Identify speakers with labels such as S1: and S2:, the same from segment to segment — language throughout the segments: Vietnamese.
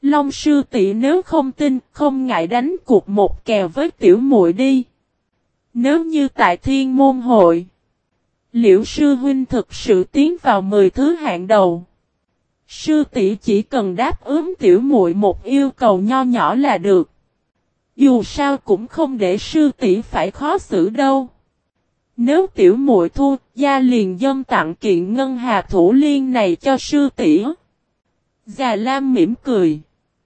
S1: Long sư tỷ nếu không tin, không ngại đánh cuộc một kèo với tiểu muội đi. Nếu như tại Thiên Môn Hội, Liễu sư huynh thực sự tiến vào 10 thứ hạng đầu, sư tỷ chỉ cần đáp ứng tiểu muội một yêu cầu nho nhỏ là được. Dù sao cũng không để sư tỷ phải khó xử đâu. Nếu tiểu muội thua, gia liền dâng tặng kiện ngân hà thủ liên này cho sư tỷ. Già Lam mỉm cười,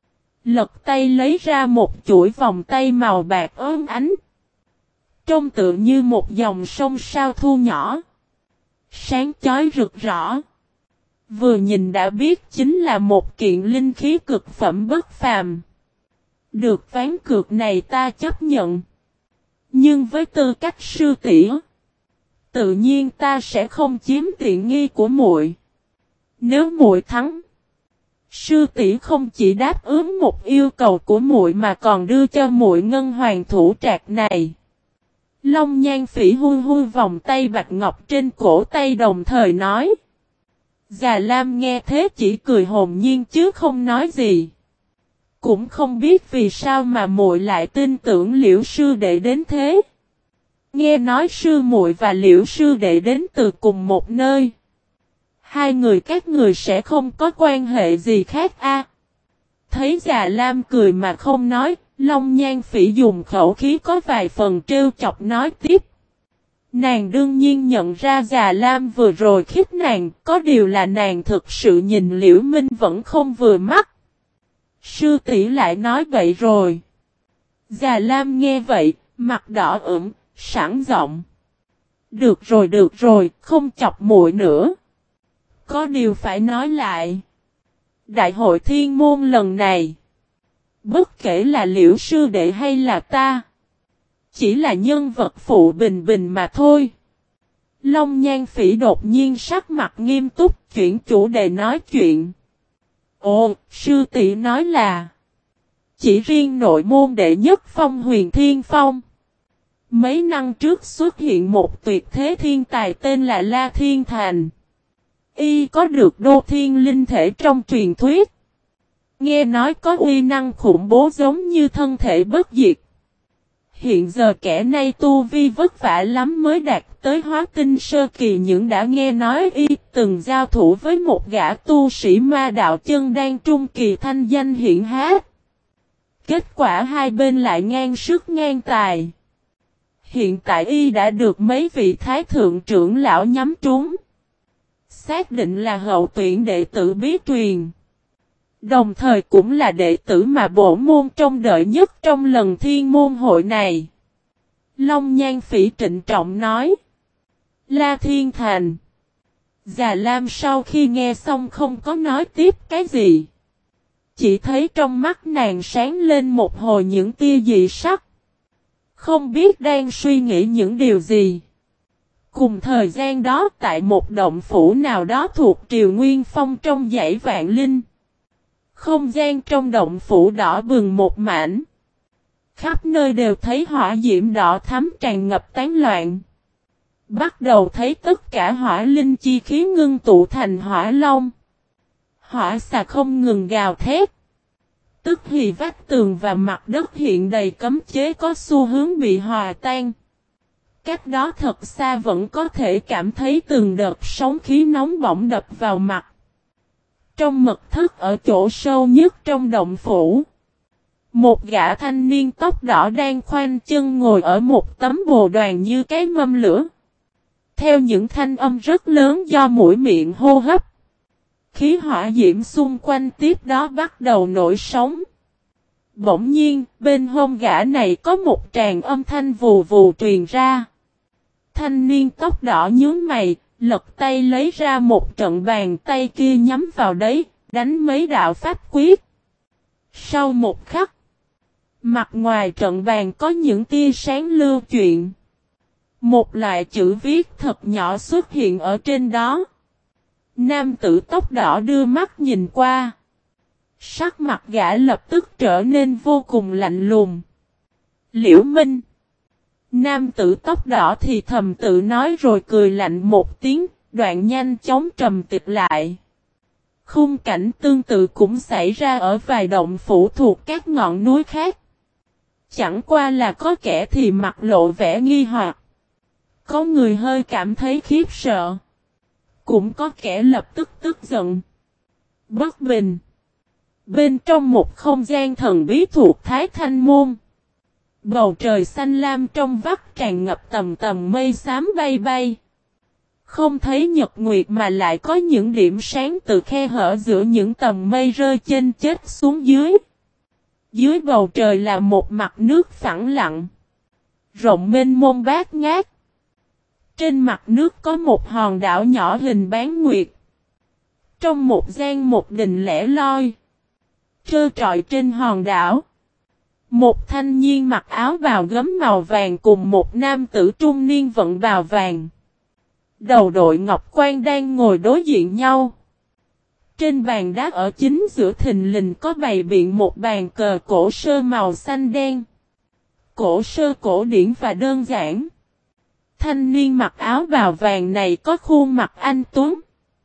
S1: lật tay lấy ra một chuỗi vòng tay màu bạc óng ánh, trông tựa như một dòng sông sao thu nhỏ, sáng chói rực rỡ. Vừa nhìn đã biết chính là một kiện linh khí cực phẩm bất phàm. Được ván cược này ta chấp nhận. Nhưng với tư cách sư tỷ, tự nhiên ta sẽ không chiếm tiện nghi của muội. Nếu muội thắng, sư tỷ không chỉ đáp ứng một yêu cầu của muội mà còn đưa cho muội ngân hoàng thủ trạc này. Long Nhan Phỉ hui hui vòng tay bạch ngọc trên cổ tay đồng thời nói. Già Lam nghe thế chỉ cười hồn nhiên chứ không nói gì. Cũng không biết vì sao mà muội lại tin tưởng Liễu sư đệ đến thế. Nghe nói sư muội và Liễu sư đệ đến từ cùng một nơi. Hai người các người sẽ không có quan hệ gì khác a? Thấy Già Lam cười mà không nói, Long Nhan Phỉ dùng khẩu khí có vài phần trêu chọc nói tiếp. Nàng đương nhiên nhận ra Già Lam vừa rồi khích nàng, có điều là nàng thực sự nhìn Liễu Minh vẫn không vừa mắt. Sư tỷ lại nói vậy rồi. Già Lam nghe vậy, mặt đỏ ửng, sẵn giọng. Được rồi, không chọc muội nữa. Có điều phải nói lại. Đại hội Thiên Môn lần này, bất kể là Liễu sư đệ hay là ta, chỉ là nhân vật phụ bình bình mà thôi. Long Nhan Phỉ đột nhiên sắc mặt nghiêm túc chuyển chủ đề nói chuyện. Ồ, sư tỷ nói là chỉ riêng nội môn đệ nhất Phong Huyền Thiên Phong. Mấy năm trước xuất hiện một tuyệt thế thiên tài tên là La Thiên Thành. Y có được đô thiên linh thể trong truyền thuyết. Nghe nói có uy năng khủng bố giống như thân thể bất diệt. Hiện giờ kẻ này tu vi vất vả lắm mới đạt tới hóa tinh sơ kỳ, những đã nghe nói y từng giao thủ với một gã tu sĩ ma đạo chân đan trung kỳ thanh danh hiển hách. Kết quả hai bên lại ngang sức ngang tài. Hiện tại y đã được mấy vị thái thượng trưởng lão nhắm trúng. Xác định là hậu tuyển đệ tử bí truyền. Đồng thời cũng là đệ tử mà bổ môn trông đợi nhất trong lần Thiên Môn Hội này. Long Nhan Phỉ trịnh trọng nói. La Thiên Thành. Già Lam sau khi nghe xong không có nói tiếp cái gì. Chỉ thấy trong mắt nàng sáng lên một hồi những tia dị sắc. Không biết đang suy nghĩ những điều gì. Cùng thời gian đó tại một động phủ nào đó thuộc Triều Nguyên Phong trong dãy Vạn Linh. Không gian trong động phủ đỏ bừng một mảnh. Khắp nơi đều thấy hỏa diễm đỏ thắm tràn ngập tán loạn. Bắt đầu thấy tất cả hỏa linh chi khí ngưng tụ thành hỏa long. Hỏa xà không ngừng gào thét. Tức thì vách tường và mặt đất hiện đầy cấm chế có xu hướng bị hòa tan. Cách đó thật xa vẫn có thể cảm thấy từng đợt sóng khí nóng bỏng đập vào mặt. Trong mật thất ở chỗ sâu nhất trong động phủ, một gã thanh niên tóc đỏ đang khoanh chân ngồi ở một tấm bồ đoàn như cái mâm lửa. Theo những thanh âm rất lớn do mũi miệng hô hấp, khí hỏa diễm xung quanh tiếp đó bắt đầu nổi sóng. Bỗng nhiên, bên hông gã này có một tràng âm thanh vù vù truyền ra. Thanh niên tóc đỏ nhướng mày, lật tay lấy ra một trận bàn tay kia nhắm vào đấy, đánh mấy đạo pháp quyết. Sau một khắc, mặt ngoài trận bàn có những tia sáng lưu chuyển. Một loại chữ viết thật nhỏ xuất hiện ở trên đó. Nam tử tóc đỏ đưa mắt nhìn qua. Sắc mặt gã lập tức trở nên vô cùng lạnh lùng. Liễu Minh. Nam tử tóc đỏ thì thầm tự nói rồi cười lạnh một tiếng, đoạn nhanh chóng trầm tịch lại. Khung cảnh tương tự cũng xảy ra ở vài động phủ thuộc các ngọn núi khác. Chẳng qua là có kẻ thì mặt lộ vẻ nghi hoặc. Có người hơi cảm thấy khiếp sợ. Cũng có kẻ lập tức tức giận. Bất bình. Bên trong một không gian thần bí thuộc Thái Thanh Môn. Bầu trời xanh lam trong vắt tràn ngập tầm tầm mây xám bay bay. Không thấy nhật nguyệt mà lại có những điểm sáng từ khe hở giữa những tầm mây rơi trên chết xuống dưới. Dưới bầu trời là một mặt nước phẳng lặng. Rộng mênh mông bát ngát. Trên mặt nước có một hòn đảo nhỏ hình bán nguyệt. Trong một gian một đình lẻ loi. Trơ trọi trên hòn đảo. Một thanh niên mặc áo bào gấm màu vàng cùng một nam tử trung niên vận bào vàng. Đầu đội ngọc quan đang ngồi đối diện nhau. Trên bàn đá ở chính giữa thình lình có bày biện một bàn cờ cổ sơ màu xanh đen. Cổ sơ cổ điển và đơn giản. Thanh niên mặc áo bào vàng này có khuôn mặt anh tuấn.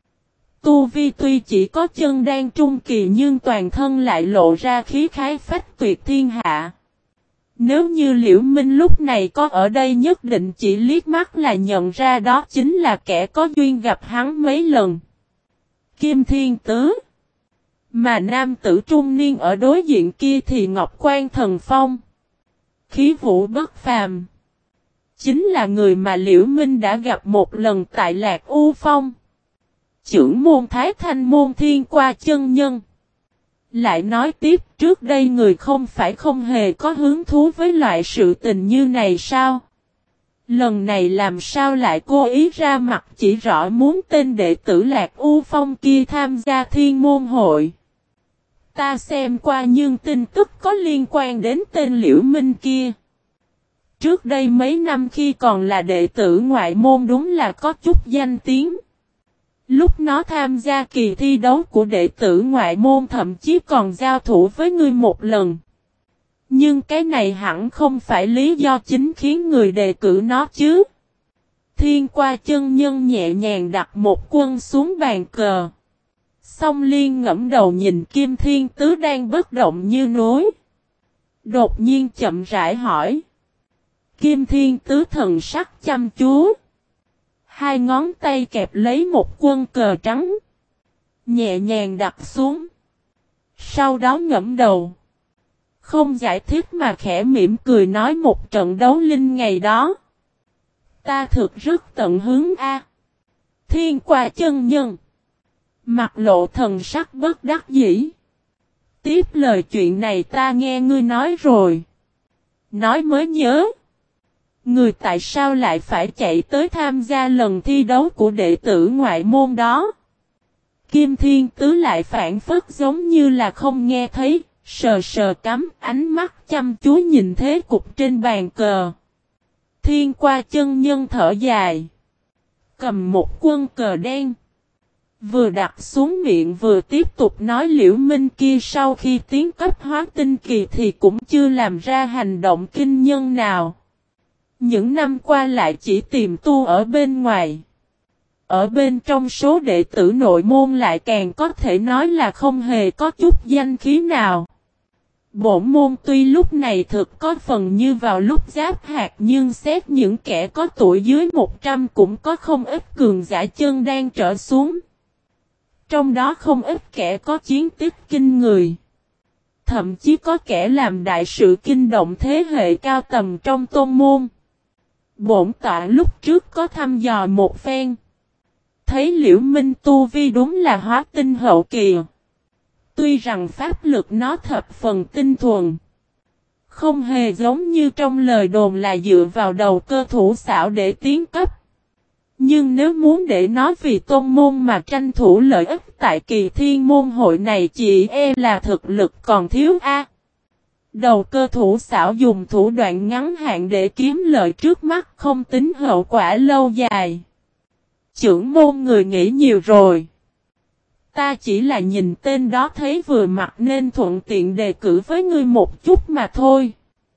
S1: Tu vi tuy chỉ có chân đan trung kỳ nhưng toàn thân lại lộ ra khí khái phách tuyệt thiên hạ. Nếu như Liễu Minh lúc này có ở đây nhất định chỉ liếc mắt là nhận ra đó chính là kẻ có duyên gặp hắn mấy lần. Kim Thiên Tứ. Mà nam tử trung niên ở đối diện kia thì Ngọc Quan Thần Phong. Khí vũ bất phàm. Chính là người mà Liễu Minh đã gặp một lần tại Lạc U Phong. Chưởng môn Thái Thanh môn Thiên Qua chân nhân. Lại nói tiếp trước đây người không phải không hề có hứng thú với loại sự tình như này sao? Lần này làm sao lại cố ý ra mặt chỉ rõ muốn tên đệ tử Lạc U Phong kia tham gia thiên môn hội. Ta xem qua nhưng tin tức có liên quan đến tên Liễu Minh kia. Trước đây mấy năm khi còn là đệ tử ngoại môn đúng là có chút danh tiếng. Lúc nó tham gia kỳ thi đấu của đệ tử ngoại môn thậm chí còn giao thủ với ngươi một lần. Nhưng cái này hẳn không phải lý do chính khiến người đề cử nó chứ. Thiên Qua chân nhân nhẹ nhàng đặt một quân xuống bàn cờ. Song Liên ngẫm đầu nhìn Kim Thiên Tứ đang bất động như núi. Đột nhiên chậm rãi hỏi. Kim Thiên Tứ thần sắc chăm chú. Hai ngón tay kẹp lấy một quân cờ trắng. Nhẹ nhàng đặt xuống. Sau đó ngẫm đầu. Không giải thích mà khẽ mỉm cười nói một trận đấu linh ngày đó. Ta thực rất tận hứng a. Thiên Qua chân nhân. Mặt lộ thần sắc bất đắc dĩ. Tiếp lời chuyện này ta nghe ngươi nói rồi. Nói mới nhớ. Người tại sao lại phải chạy tới tham gia lần thi đấu của đệ tử ngoại môn đó? Kim Thiên Tứ lại phản phất giống như là không nghe thấy, sờ sờ cắm ánh mắt chăm chú nhìn thế cục trên bàn cờ. Thiên Qua chân nhân thở dài. Cầm một quân cờ đen. Vừa đặt xuống miệng vừa tiếp tục nói Liễu Minh kia sau khi tiến cấp hóa tinh kỳ thì cũng chưa làm ra hành động kinh nhân nào. Những năm qua lại chỉ tìm tu ở bên ngoài. Ở bên trong số đệ tử nội môn lại càng có thể nói là không hề có chút danh khí nào. Bổn môn tuy lúc này thực có phần như vào lúc giáp hạt nhưng xét những kẻ có tuổi dưới 100 cũng có không ít cường giả chân đang trở xuống. Trong đó không ít kẻ có chiến tích kinh người. Thậm chí có kẻ làm đại sự kinh động thế hệ cao tầm trong tôn môn. Bổn tọa lúc trước có thăm dò một phen. Thấy Liễu Minh tu vi đúng là hóa tinh hậu kỳ. Tuy rằng pháp lực nó thập phần tinh thuần. Không hề giống như trong lời đồn là dựa vào đầu cơ thủ xảo để tiến cấp. Nhưng nếu muốn để nó vì tôn môn mà tranh thủ lợi ích tại kỳ thiên môn hội này chỉ là thực lực còn thiếu a. Đầu cơ thủ xảo dùng thủ đoạn ngắn hạn để kiếm lợi trước mắt không tính hậu quả lâu dài. Chưởng môn người nghĩ nhiều rồi. Ta chỉ là nhìn tên đó thấy vừa mặt nên thuận tiện đề cử với ngươi một chút mà thôi.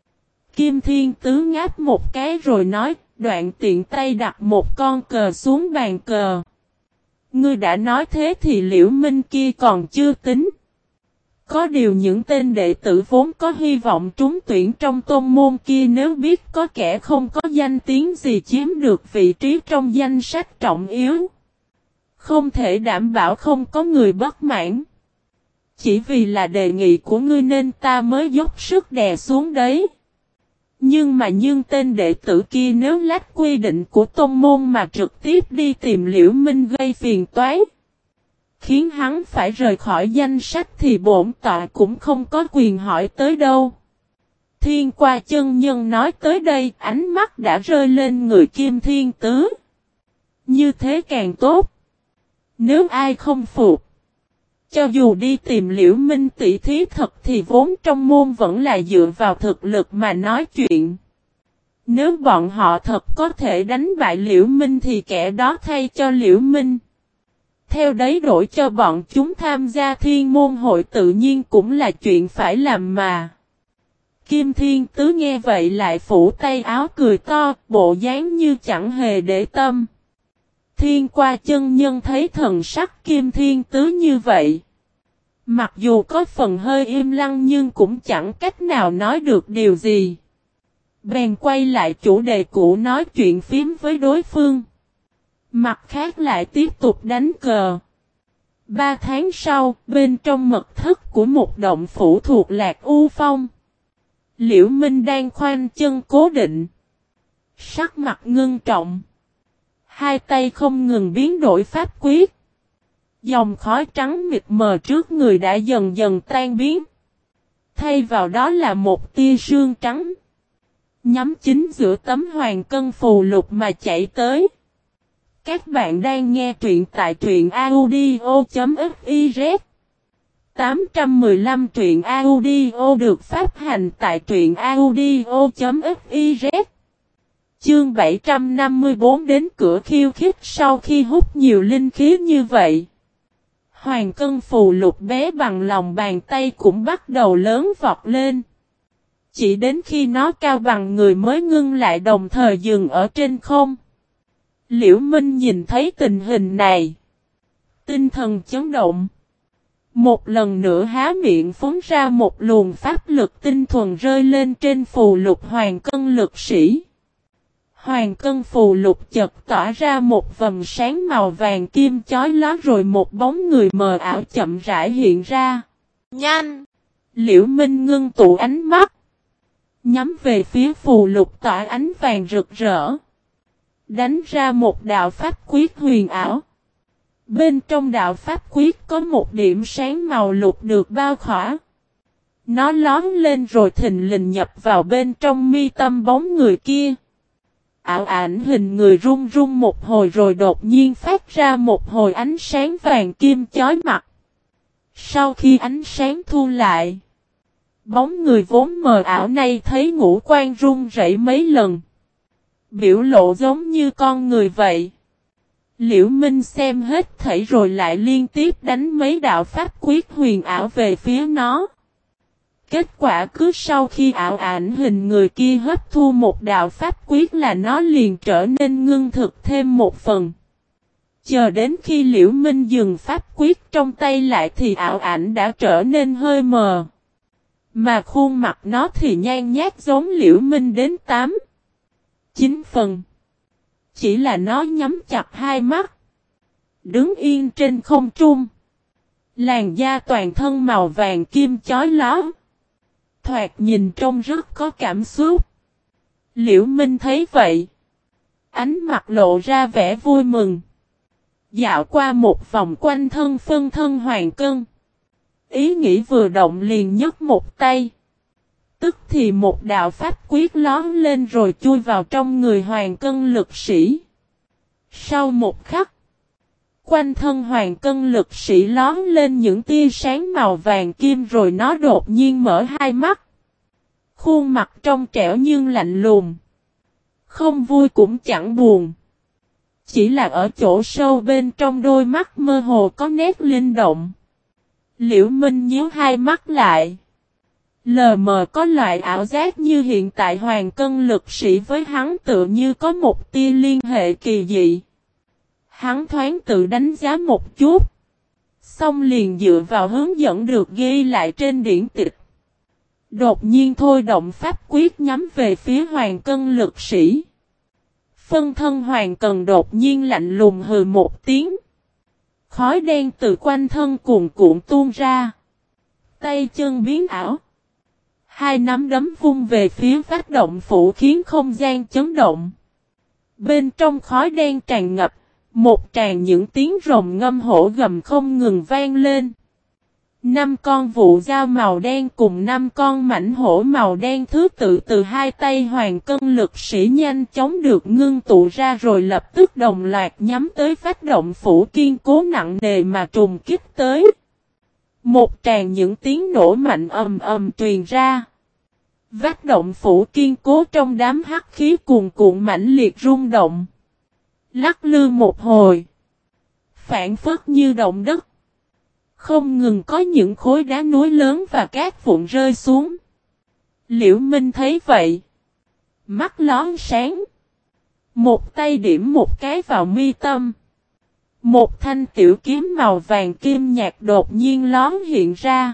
S1: Kim Thiên Tứ ngáp một cái rồi nói, đoạn tiện tay đặt một con cờ xuống bàn cờ. Ngươi đã nói thế thì Liễu Minh kia còn chưa tính. Có điều những tên đệ tử vốn có hy vọng trúng tuyển trong tôn môn kia nếu biết có kẻ không có danh tiếng gì chiếm được vị trí trong danh sách trọng yếu. Không thể đảm bảo không có người bất mãn. Chỉ vì là đề nghị của ngươi nên ta mới dốc sức đè xuống đấy. Nhưng tên đệ tử kia nếu lách quy định của tôn môn mà trực tiếp đi tìm Liễu Minh gây phiền toái, khiến hắn phải rời khỏi danh sách thì bổn tọa cũng không có quyền hỏi tới đâu. Thiên Qua chân nhân nói tới đây, ánh mắt đã rơi lên người Kim Thiên Tứ. Như thế càng tốt. Nếu ai không phục, cho dù đi tìm Liễu Minh tỷ thí thật thì vốn trong môn vẫn là dựa vào thực lực mà nói chuyện. Nếu bọn họ thật có thể đánh bại Liễu Minh thì kẻ đó thay cho Liễu Minh. Theo đấy đổi cho bọn chúng tham gia thiên môn hội tự nhiên cũng là chuyện phải làm mà. Kim Thiên Tứ nghe vậy lại phủ tay áo cười to, bộ dáng như chẳng hề để tâm. Thiên Qua chân nhân thấy thần sắc Kim Thiên Tứ như vậy. Mặc dù có phần hơi im lặng nhưng cũng chẳng cách nào nói được điều gì. Bèn quay lại chủ đề cũ nói chuyện phím với đối phương. Mặt khác lại tiếp tục đánh cờ. 3 tháng sau, bên trong mật thất của một động phủ thuộc Lạc U Phong, Liễu Minh đang khoanh chân cố định. Sắc mặt ngưng trọng. Hai tay không ngừng biến đổi pháp quyết. Dòng khói trắng mịt mờ trước người đã dần dần tan biến. Thay vào đó là một tia sương trắng. Nhắm chính giữa tấm hoàng cân phù lục mà chạy tới. Các bạn đang nghe truyện tại truyện audio.fiz 815 truyện audio được phát hành tại truyện audio.fiz. Chương 754 đến cửa khiêu khích. Sau khi hút nhiều linh khí như vậy, hoàng cân phù lục bé bằng lòng bàn tay cũng bắt đầu lớn vọt lên. Chỉ đến khi nó cao bằng người mới ngưng lại đồng thời dừng ở trên không. Liễu Minh nhìn thấy tình hình này, tinh thần chấn động. Một lần nữa há miệng phóng ra một luồng pháp lực tinh thuần rơi lên trên phù lục hoàng cân lực sĩ. Hoàng cân phù lục chợt tỏa ra một vầng sáng màu vàng kim chói lóa rồi một bóng người mờ ảo chậm rãi hiện ra. Nhanh! Liễu Minh ngưng tụ ánh mắt, nhắm về phía phù lục tỏa ánh vàng rực rỡ. Đánh ra một đạo pháp quyết huyền ảo. Bên trong đạo pháp quyết có một điểm sáng màu lục được bao khỏa. Nó lóm lên rồi thình lình nhập vào bên trong mi tâm bóng người kia. Ảo ảnh hình người rung rung một hồi rồi đột nhiên phát ra một hồi ánh sáng vàng kim chói mặt. Sau khi ánh sáng thu lại, bóng người vốn mờ ảo này thấy ngũ quan rung rẩy mấy lần. Biểu lộ giống như con người vậy. Liễu Minh xem hết thảy rồi lại liên tiếp đánh mấy đạo pháp quyết huyền ảo về phía nó. Kết quả cứ sau khi ảo ảnh hình người kia hấp thu một đạo pháp quyết là nó liền trở nên ngưng thực thêm một phần. Chờ đến khi Liễu Minh dừng pháp quyết trong tay lại thì ảo ảnh đã trở nên hơi mờ. Mà khuôn mặt nó thì nhan nhát giống Liễu Minh đến 8-9 phần. Chỉ là nó nhắm chặt hai mắt, đứng yên trên không trung. Làn da toàn thân màu vàng kim chói lóa. Thoạt nhìn trông rất có cảm xúc. Liễu Minh thấy vậy, ánh mặt lộ ra vẻ vui mừng. Dạo qua một vòng quanh thân phân thân hoàng cân. Ý nghĩ vừa động liền nhấc một tay. Tức thì một đạo pháp quyết lón lên rồi chui vào trong người hoàng cân lực sĩ. Sau một khắc, quanh thân hoàng cân lực sĩ lón lên những tia sáng màu vàng kim rồi nó đột nhiên mở hai mắt. Khuôn mặt trong trẻo nhưng lạnh lùng. Không vui cũng chẳng buồn. Chỉ là ở chỗ sâu bên trong đôi mắt mơ hồ có nét linh động. Liễu Minh nhíu hai mắt lại. Lờ mờ có loại ảo giác như hiện tại hoàng cân lực sĩ với hắn tựa như có một tia liên hệ kỳ dị. Hắn thoáng tự đánh giá một chút. Xong liền dựa vào hướng dẫn được ghi lại trên điển tịch. Đột nhiên thôi động pháp quyết nhắm về phía Hoàng Cân lực sĩ. Phân thân Hoàng Cân đột nhiên lạnh lùng hừ một tiếng. Khói đen từ quanh thân cuồn cuộn tuôn ra. Tay chân biến ảo. Hai nắm đấm vung về phía vách động phủ khiến không gian chấn động. Bên trong khói đen tràn ngập, một tràng những tiếng rồng ngâm hổ gầm không ngừng vang lên. 5 con vụ dao màu đen cùng 5 con mảnh hổ màu đen thứ tự từ hai tay Hoàng Cân lực sĩ nhanh chóng được ngưng tụ ra rồi lập tức đồng loạt nhắm tới vách động phủ kiên cố nặng nề mà trùng kích tới. Một tràng những tiếng nổ mạnh ầm ầm truyền ra. Vách động phủ kiên cố trong đám hắc khí cuồn cuộn mãnh liệt rung động. Lắc lư một hồi. Phản phất như động đất. Không ngừng có những khối đá núi lớn và cát vụn rơi xuống. Liễu Minh thấy vậy. Mắt lón sáng. Một tay điểm một cái vào mi tâm. Một thanh tiểu kiếm màu vàng kim nhạt đột nhiên lón hiện ra.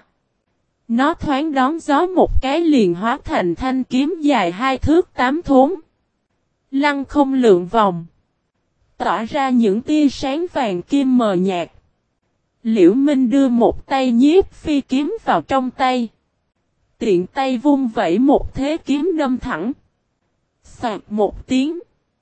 S1: Nó thoáng đón gió một cái liền hóa thành thanh kiếm dài 2 thước 8 thốn. Lăng không lượn vòng. Tỏa ra những tia sáng vàng kim mờ nhạt. Liễu Minh đưa một tay nhiếp phi kiếm vào trong tay. Tiện tay vung vẩy một thế kiếm đâm thẳng. Xoạt một tiếng.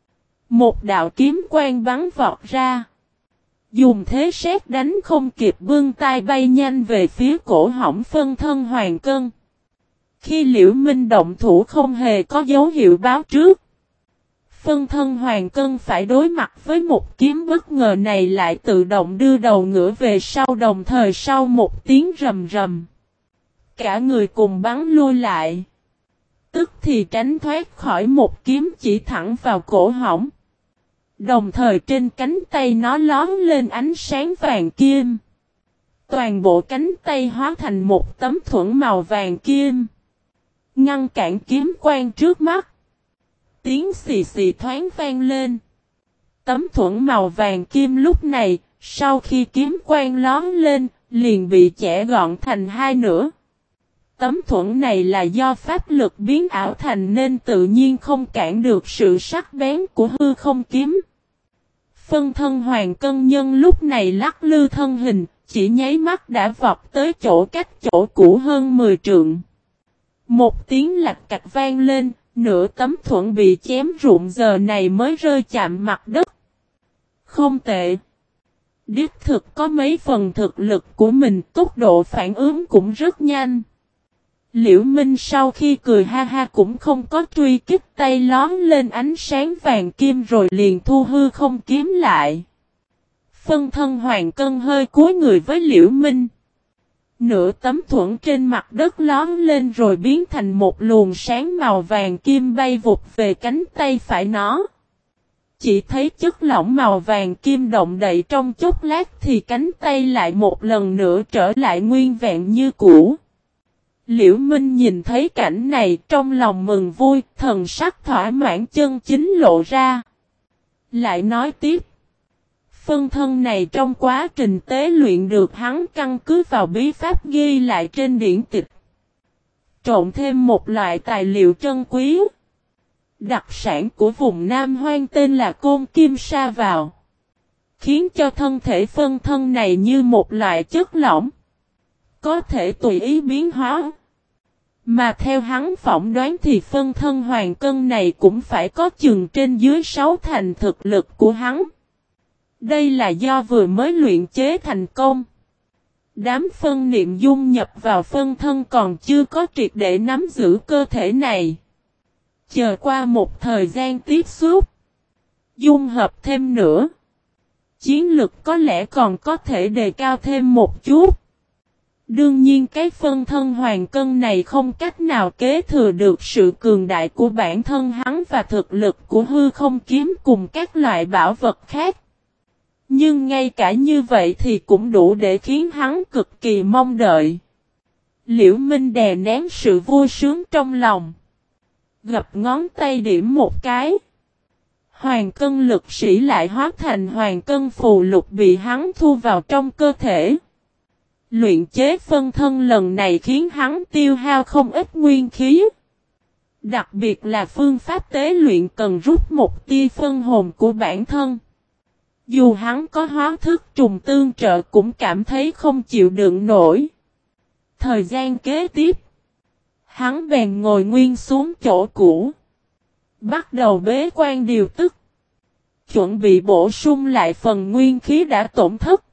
S1: Một đạo kiếm quang bắn vọt ra. Dùng thế sét đánh không kịp bưng tay bay nhanh về phía cổ họng phân thân Hoàng Cân. Khi Liễu Minh động thủ không hề có dấu hiệu báo trước. Phân thân Hoàng Cân phải đối mặt với một kiếm bất ngờ này lại tự động đưa đầu ngửa về sau đồng thời sau một tiếng rầm rầm. Cả người cùng bắn lui lại. Tức thì tránh thoát khỏi một kiếm chỉ thẳng vào cổ họng. Đồng thời trên cánh tay nó lóm lên ánh sáng vàng kim. Toàn bộ cánh tay hóa thành một tấm thuẫn màu vàng kim. Ngăn cản kiếm quang trước mắt. Tiếng xì xì thoáng vang lên. Tấm thuẫn màu vàng kim lúc này, sau khi kiếm quang lóm lên, liền bị chẻ gọn thành hai nửa. Tấm thuẫn này là do pháp lực biến ảo thành nên tự nhiên không cản được sự sắc bén của hư không kiếm. Phân thân Hoàng Cân nhân lúc này lắc lư thân hình, chỉ nháy mắt đã vọt tới chỗ cách chỗ cũ hơn 10 trượng. Một tiếng lạch cạch vang lên, nửa tấm thuẫn bị chém rụng giờ này mới rơi chạm mặt đất. Không tệ. Đích thực có mấy phần thực lực của mình, tốc độ phản ứng cũng rất nhanh. Liễu Minh sau khi cười ha ha cũng không có truy kích, tay lón lên ánh sáng vàng kim rồi liền thu hư không kiếm lại. Phân thân Hoàng Cân hơi cúi người với Liễu Minh. Nửa tấm thuẫn trên mặt đất lón lên rồi biến thành một luồng sáng màu vàng kim bay vụt về cánh tay phải nó. Chỉ thấy chất lỏng màu vàng kim động đậy trong chốc lát thì cánh tay lại một lần nữa trở lại nguyên vẹn như cũ. Liễu Minh nhìn thấy cảnh này trong lòng mừng vui, thần sắc thỏa mãn chân chính lộ ra. Lại nói tiếp. Phân thân này trong quá trình tế luyện được hắn căn cứ vào bí pháp ghi lại trên điển tịch. Trộn thêm một loại tài liệu trân quý. Đặc sản của vùng Nam Hoang tên là côn kim sa vào. Khiến cho thân thể phân thân này như một loại chất lỏng. Có thể tùy ý biến hóa. Mà theo hắn phỏng đoán thì phân thân Hoàng Cân này cũng phải có chừng trên dưới 6 thành thực lực của hắn. Đây là do vừa mới luyện chế thành công. Đám phân niệm dung nhập vào phân thân còn chưa có triệt để nắm giữ cơ thể này. Chờ qua một thời gian tiếp xúc. Dung hợp thêm nữa. Chiến lực có lẽ còn có thể đề cao thêm một chút. Đương nhiên cái phân thân Hoàng Cân này không cách nào kế thừa được sự cường đại của bản thân hắn và thực lực của hư không kiếm cùng các loại bảo vật khác. Nhưng ngay cả như vậy thì cũng đủ để khiến hắn cực kỳ mong đợi. Liễu Minh đè nén sự vui sướng trong lòng. Gập ngón tay điểm một cái. Hoàng cân lực sĩ lại hóa thành hoàng cân phù lục bị hắn thu vào trong cơ thể. Luyện chế phân thân lần này khiến hắn tiêu hao không ít nguyên khí. Đặc biệt là phương pháp tế luyện cần rút một tia phân hồn của bản thân. Dù hắn có hóa thức trùng tương trợ cũng cảm thấy không chịu đựng nổi. Thời gian kế tiếp, hắn bèn ngồi nguyên xuống chỗ cũ. Bắt đầu bế quan điều tức. Chuẩn bị bổ sung lại phần nguyên khí đã tổn thất.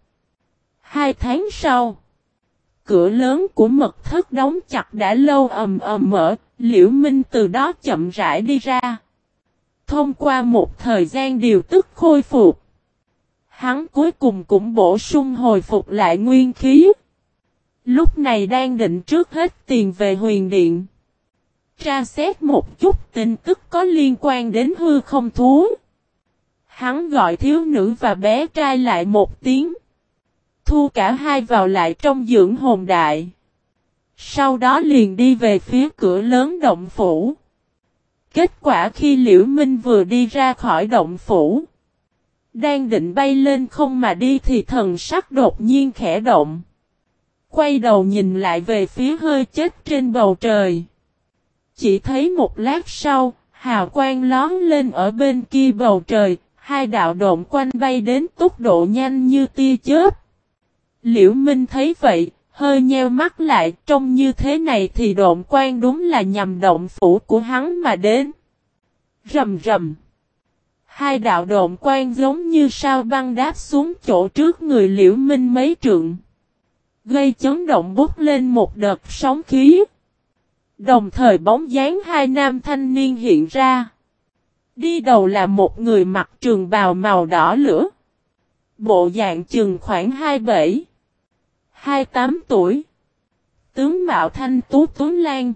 S1: 2 tháng sau, cửa lớn của mật thất đóng chặt đã lâu ầm ầm mở, Liễu Minh từ đó chậm rãi đi ra. Thông qua một thời gian điều tức khôi phục, hắn cuối cùng cũng bổ sung hồi phục lại nguyên khí. Lúc này đang định trước hết tiền về huyền điện. Tra xét một chút tin tức có liên quan đến hư không thú. Hắn gọi thiếu nữ và bé trai lại một tiếng. Thu cả hai vào lại trong dưỡng hồn đại. Sau đó liền đi về phía cửa lớn động phủ. Kết quả khi Liễu Minh vừa đi ra khỏi động phủ, đang định bay lên không mà đi thì thần sắc đột nhiên khẽ động. Quay đầu nhìn lại về phía hơi chết trên bầu trời. Chỉ thấy một lát sau, hào quang lóm lên ở bên kia bầu trời, 2 đạo độn quanh bay đến tốc độ nhanh như tia chớp. Liễu Minh thấy vậy, hơi nheo mắt lại, trông như thế này thì độn quang đúng là nhằm động phủ của hắn mà đến. Rầm rầm. 2 đạo độn quang giống như sao băng đáp xuống chỗ trước người Liễu Minh mấy trượng. Gây chấn động bút lên một đợt sóng khí. Đồng thời bóng dáng 2 nam thanh niên hiện ra. Đi đầu là một người mặc trường bào màu đỏ lửa. Bộ dạng chừng khoảng 27, 28 tuổi. Tướng mạo thanh tú tuấn lan.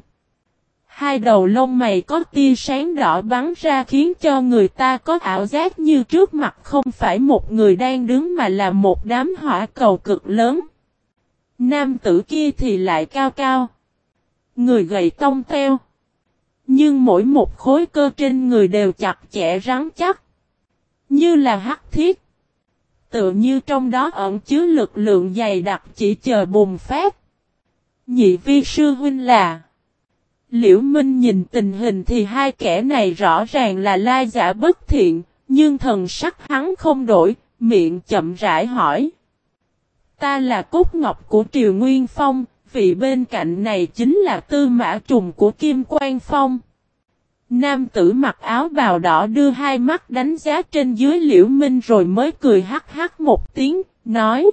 S1: 2 đầu lông mày có tia sáng đỏ bắn ra khiến cho người ta có ảo giác như trước mặt không phải một người đang đứng mà là một đám hỏa cầu cực lớn. Nam tử kia thì lại cao cao. Người gầy tông teo. Nhưng mỗi một khối cơ trên người đều chặt chẽ rắn chắc. Như là hắc thiết. Tựa như trong đó ẩn chứa lực lượng dày đặc chỉ chờ bùng phát. Nhị vi sư huynh là. Liễu Minh nhìn tình hình thì 2 kẻ này rõ ràng là lai giả bất thiện. Nhưng thần sắc hắn không đổi, miệng chậm rãi hỏi. Ta là cốt ngọc của Triều Nguyên Phong. Vị bên cạnh này chính là Tư Mã Trùng của Kim Quan Phong. Nam tử mặc áo bào đỏ đưa 2 mắt đánh giá trên dưới Liễu Minh rồi mới cười hắc hắc một tiếng, nói.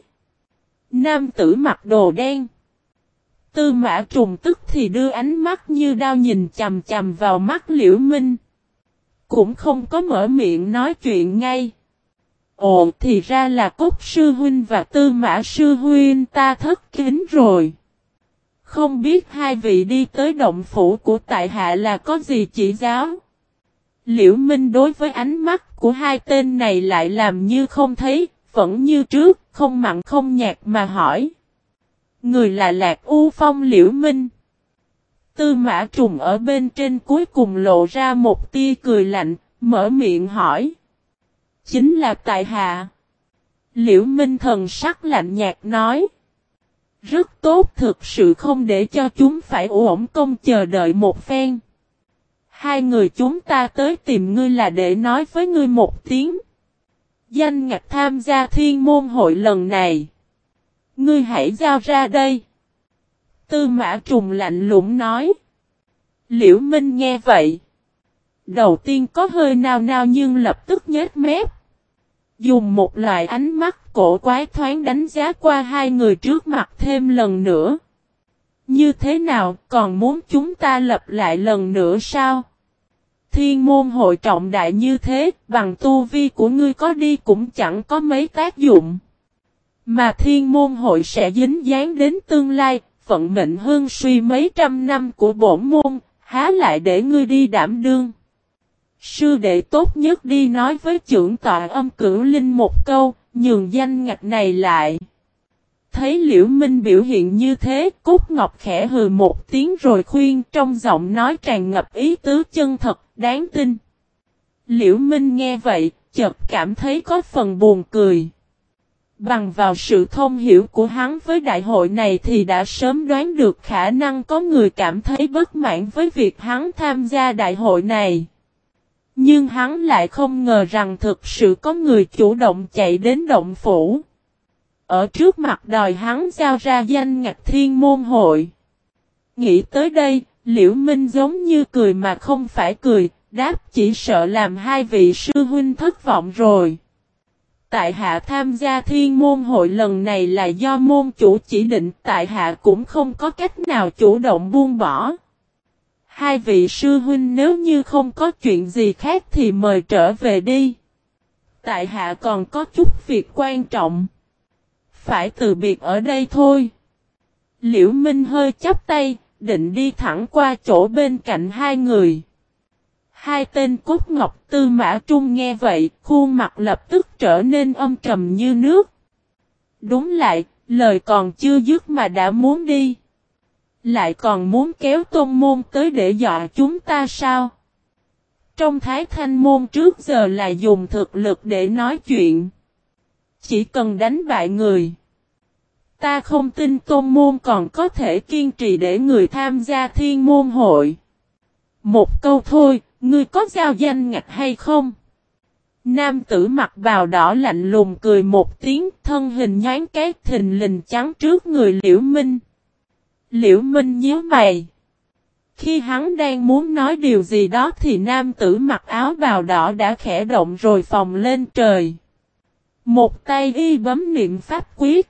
S1: Nam tử mặc đồ đen. Tư Mã Trùng tức thì đưa ánh mắt như đao nhìn chằm chằm vào mắt Liễu Minh. Cũng không có mở miệng nói chuyện ngay. Ồ, thì ra là Cốt sư huynh và Tư Mã sư huynh, ta thất kính rồi. Không biết 2 vị đi tới động phủ của tại hạ là có gì chỉ giáo? Liễu Minh đối với ánh mắt của 2 tên này lại làm như không thấy, vẫn như trước, không mặn không nhạt mà hỏi. Người là Lạc U Phong Liễu Minh. Tư Mã Trùng ở bên trên cuối cùng lộ ra một tia cười lạnh, mở miệng hỏi. Chính là tại hạ. Liễu Minh thần sắc lạnh nhạt nói. Rất tốt, thực sự không để cho chúng phải uổng công chờ đợi một phen. 2 người chúng ta tới tìm ngươi là để nói với ngươi một tiếng. Danh ngạch tham gia thiên môn hội lần này. Ngươi hãy giao ra đây. Tư Mã Trùng lạnh lùng nói. Liễu Minh nghe vậy. Đầu tiên có hơi nao nao nhưng lập tức nhếch mép. Dùng một loại ánh mắt cổ quái thoáng đánh giá qua 2 người trước mặt thêm lần nữa. Như thế nào, còn muốn chúng ta lập lại lần nữa sao? Thiên môn hội trọng đại như thế, bằng tu vi của ngươi có đi cũng chẳng có mấy tác dụng. Mà thiên môn hội sẽ dính dáng đến tương lai, vận mệnh hương suy mấy trăm năm của bổn môn, há lại để ngươi đi đảm đương. Sư đệ tốt nhất đi nói với trưởng tọa Âm Cửu Linh một câu, nhường danh ngạch này lại. Thấy Liễu Minh biểu hiện như thế, Cốt Ngọc khẽ hừ một tiếng rồi khuyên, trong giọng nói tràn ngập ý tứ chân thật, đáng tin. Liễu Minh nghe vậy, chợt cảm thấy có phần buồn cười. Bằng vào sự thông hiểu của hắn với đại hội này thì đã sớm đoán được khả năng có người cảm thấy bất mãn với việc hắn tham gia đại hội này. Nhưng hắn lại không ngờ rằng thực sự có người chủ động chạy đến động phủ. Ở trước mặt đòi hắn giao ra danh ngạch thiên môn hội. Nghĩ tới đây, Liễu Minh giống như cười mà không phải cười, đáp chỉ sợ làm hai vị sư huynh thất vọng rồi. Tại hạ tham gia thiên môn hội lần này là do môn chủ chỉ định, tại hạ cũng không có cách nào chủ động buông bỏ. Hai vị sư huynh nếu như không có chuyện gì khác thì mời trở về đi. Tại hạ còn có chút việc quan trọng. Phải từ biệt ở đây thôi. Liễu Minh hơi chắp tay, định đi thẳng qua chỗ bên cạnh hai người. Hai tên Cốt Ngọc Tư Mã Trung nghe vậy, khuôn mặt lập tức trở nên âm trầm như nước. Đúng lại, lời còn chưa dứt mà đã muốn đi. Lại còn muốn kéo Tôn môn tới để dọa chúng ta sao? Trong Thái Thanh môn trước giờ là dùng thực lực để nói chuyện. Chỉ cần đánh bại người. Ta không tin Tôn môn còn có thể kiên trì để người tham gia thiên môn hội. Một câu thôi, ngươi có giao danh ngạch hay không? Nam tử mặc bào đỏ lạnh lùng cười một tiếng, thân hình nhoáng cái thình lình chắn trước người Liễu Minh. Liễu Minh nhíu mày. Khi hắn đang muốn nói điều gì đó thì nam tử mặc áo bào đỏ đã khẽ động rồi phồng lên trời. Một tay y bấm niệm pháp quyết.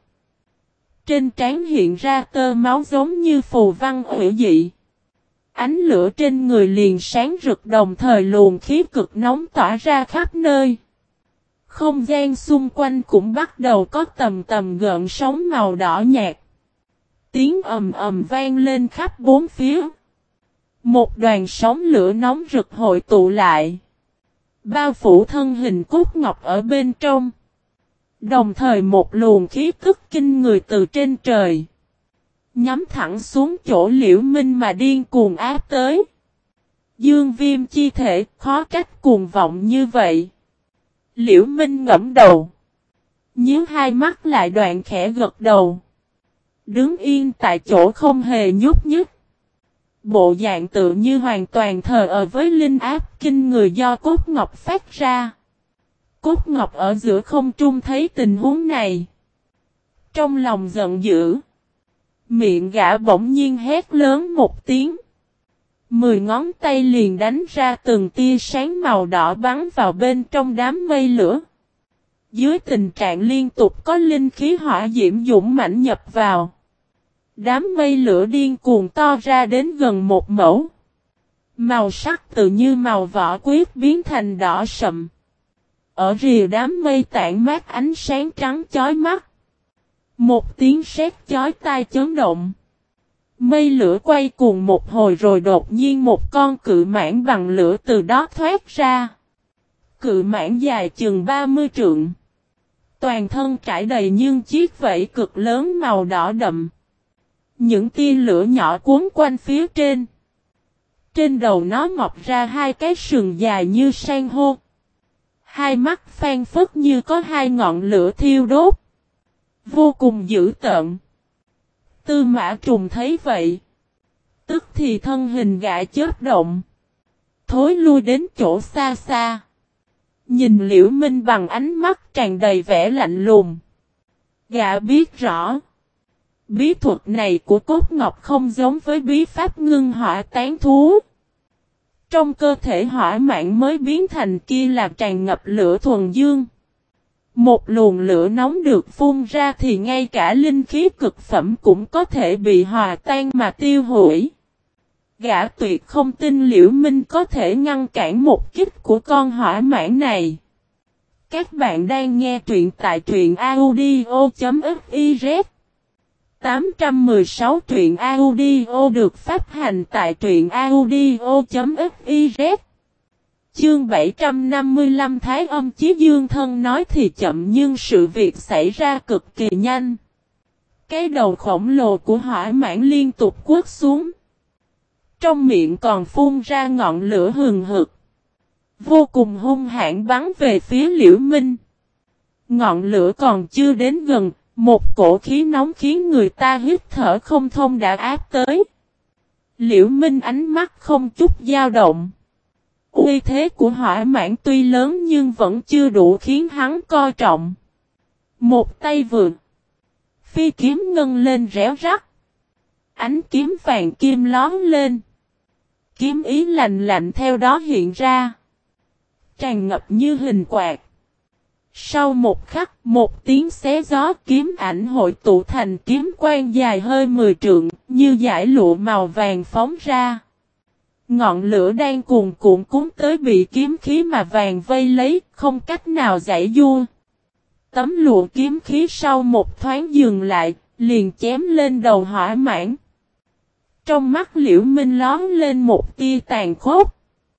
S1: Trên trán hiện ra tơ máu giống như phù văn hủy dị. Ánh lửa trên người liền sáng rực đồng thời luồng khí cực nóng tỏa ra khắp nơi. Không gian xung quanh cũng bắt đầu có tầm tầm gợn sóng màu đỏ nhạt. Tiếng ầm ầm vang lên khắp bốn phía. Một đoàn sóng lửa nóng rực hội tụ lại. Bao phủ thân hình Cốt Ngọc ở bên trong. Đồng thời một luồng khí tức kinh người từ trên trời. Nhắm thẳng xuống chỗ Liễu Minh mà điên cuồng áp tới. Dương Viêm chi thể khó trách cuồng vọng như vậy. Liễu Minh ngẫm đầu. Nhíu hai mắt lại đoạn khẽ gật đầu. Đứng yên tại chỗ không hề nhúc nhích. Bộ dạng tự như hoàn toàn thờ ơ với linh áp kinh người do Cốt Ngọc phát ra. Cốt Ngọc ở giữa không trung thấy tình huống này. Trong lòng giận dữ. Miệng gã bỗng nhiên hét lớn một tiếng. 10 ngón tay liền đánh ra từng tia sáng màu đỏ bắn vào bên trong đám mây lửa. Dưới tình trạng liên tục có linh khí hỏa diễm dũng mãnh nhập vào. Đám mây lửa điên cuồng to ra đến gần một mẫu. Màu sắc tự như màu vỏ quyết biến thành đỏ sậm. Ở rìa đám mây tản mát ánh sáng trắng chói mắt. Một tiếng sét chói tai chấn động. Mây lửa quay cuồng một hồi rồi đột nhiên một con cự mãng bằng lửa từ đó thoát ra. Cự mãng dài chừng 30 trượng. Toàn thân trải đầy nhưng chiếc vảy cực lớn màu đỏ đậm. Những tia lửa nhỏ cuốn quanh phía trên. Trên đầu nó mọc ra hai cái sừng dài như san hô. Hai mắt phang phất như có hai ngọn lửa thiêu đốt. Vô cùng dữ tợn. Tư Mã Trùng thấy vậy. Tức thì thân hình gã chớp động. Thối lui đến chỗ xa xa. Nhìn Liễu Minh bằng ánh mắt tràn đầy vẻ lạnh lùng. Gã biết rõ. Bí thuật này của Cốt Ngọc không giống với bí pháp ngưng hỏa tán thú. Trong cơ thể hỏa mãng mới biến thành kia là tràn ngập lửa thuần dương. Một luồng lửa nóng được phun ra thì ngay cả linh khí cực phẩm cũng có thể bị hòa tan mà tiêu hủy. Gã tuyệt không tin Liễu Minh có thể ngăn cản một kích của con hỏa mãng này. Các bạn đang nghe truyện tại truyện audio.fiz 816 truyện audio được phát hành tại truyện audio.fiz. Chương 755 Thái Âm Chí Dương thân nói thì chậm nhưng sự việc xảy ra cực kỳ nhanh. Cái đầu khổng lồ của hỏa mãng liên tục quất xuống. Trong miệng còn phun ra ngọn lửa hừng hực. vô cùng hung hãn bắn về phía Liễu Minh. Ngọn lửa còn chưa đến gần, một cổ khí nóng khiến người ta hít thở không thông đã áp tới. Liễu Minh ánh mắt không chút dao động. Uy thế của hỏa mãng tuy lớn nhưng vẫn chưa đủ khiến hắn coi trọng. Một tay vượt. Phi kiếm ngân lên réo rắt. Ánh kiếm vàng kim lóm lên. Kiếm ý lạnh lạnh theo đó hiện ra. Tràn ngập như hình quạt. Sau một khắc, một tiếng xé gió kiếm ảnh hội tụ thành kiếm quang dài hơi 10 trượng, như dải lụa màu vàng phóng ra. Ngọn lửa đang cuồn cuộn cuốn tới bị kiếm khí mà vàng vây lấy, không cách nào giải vua. Tấm lụa kiếm khí sau một thoáng dừng lại, liền chém lên đầu hỏa mãng. Trong mắt Liễu Minh lóm lên một tia tàn khốc.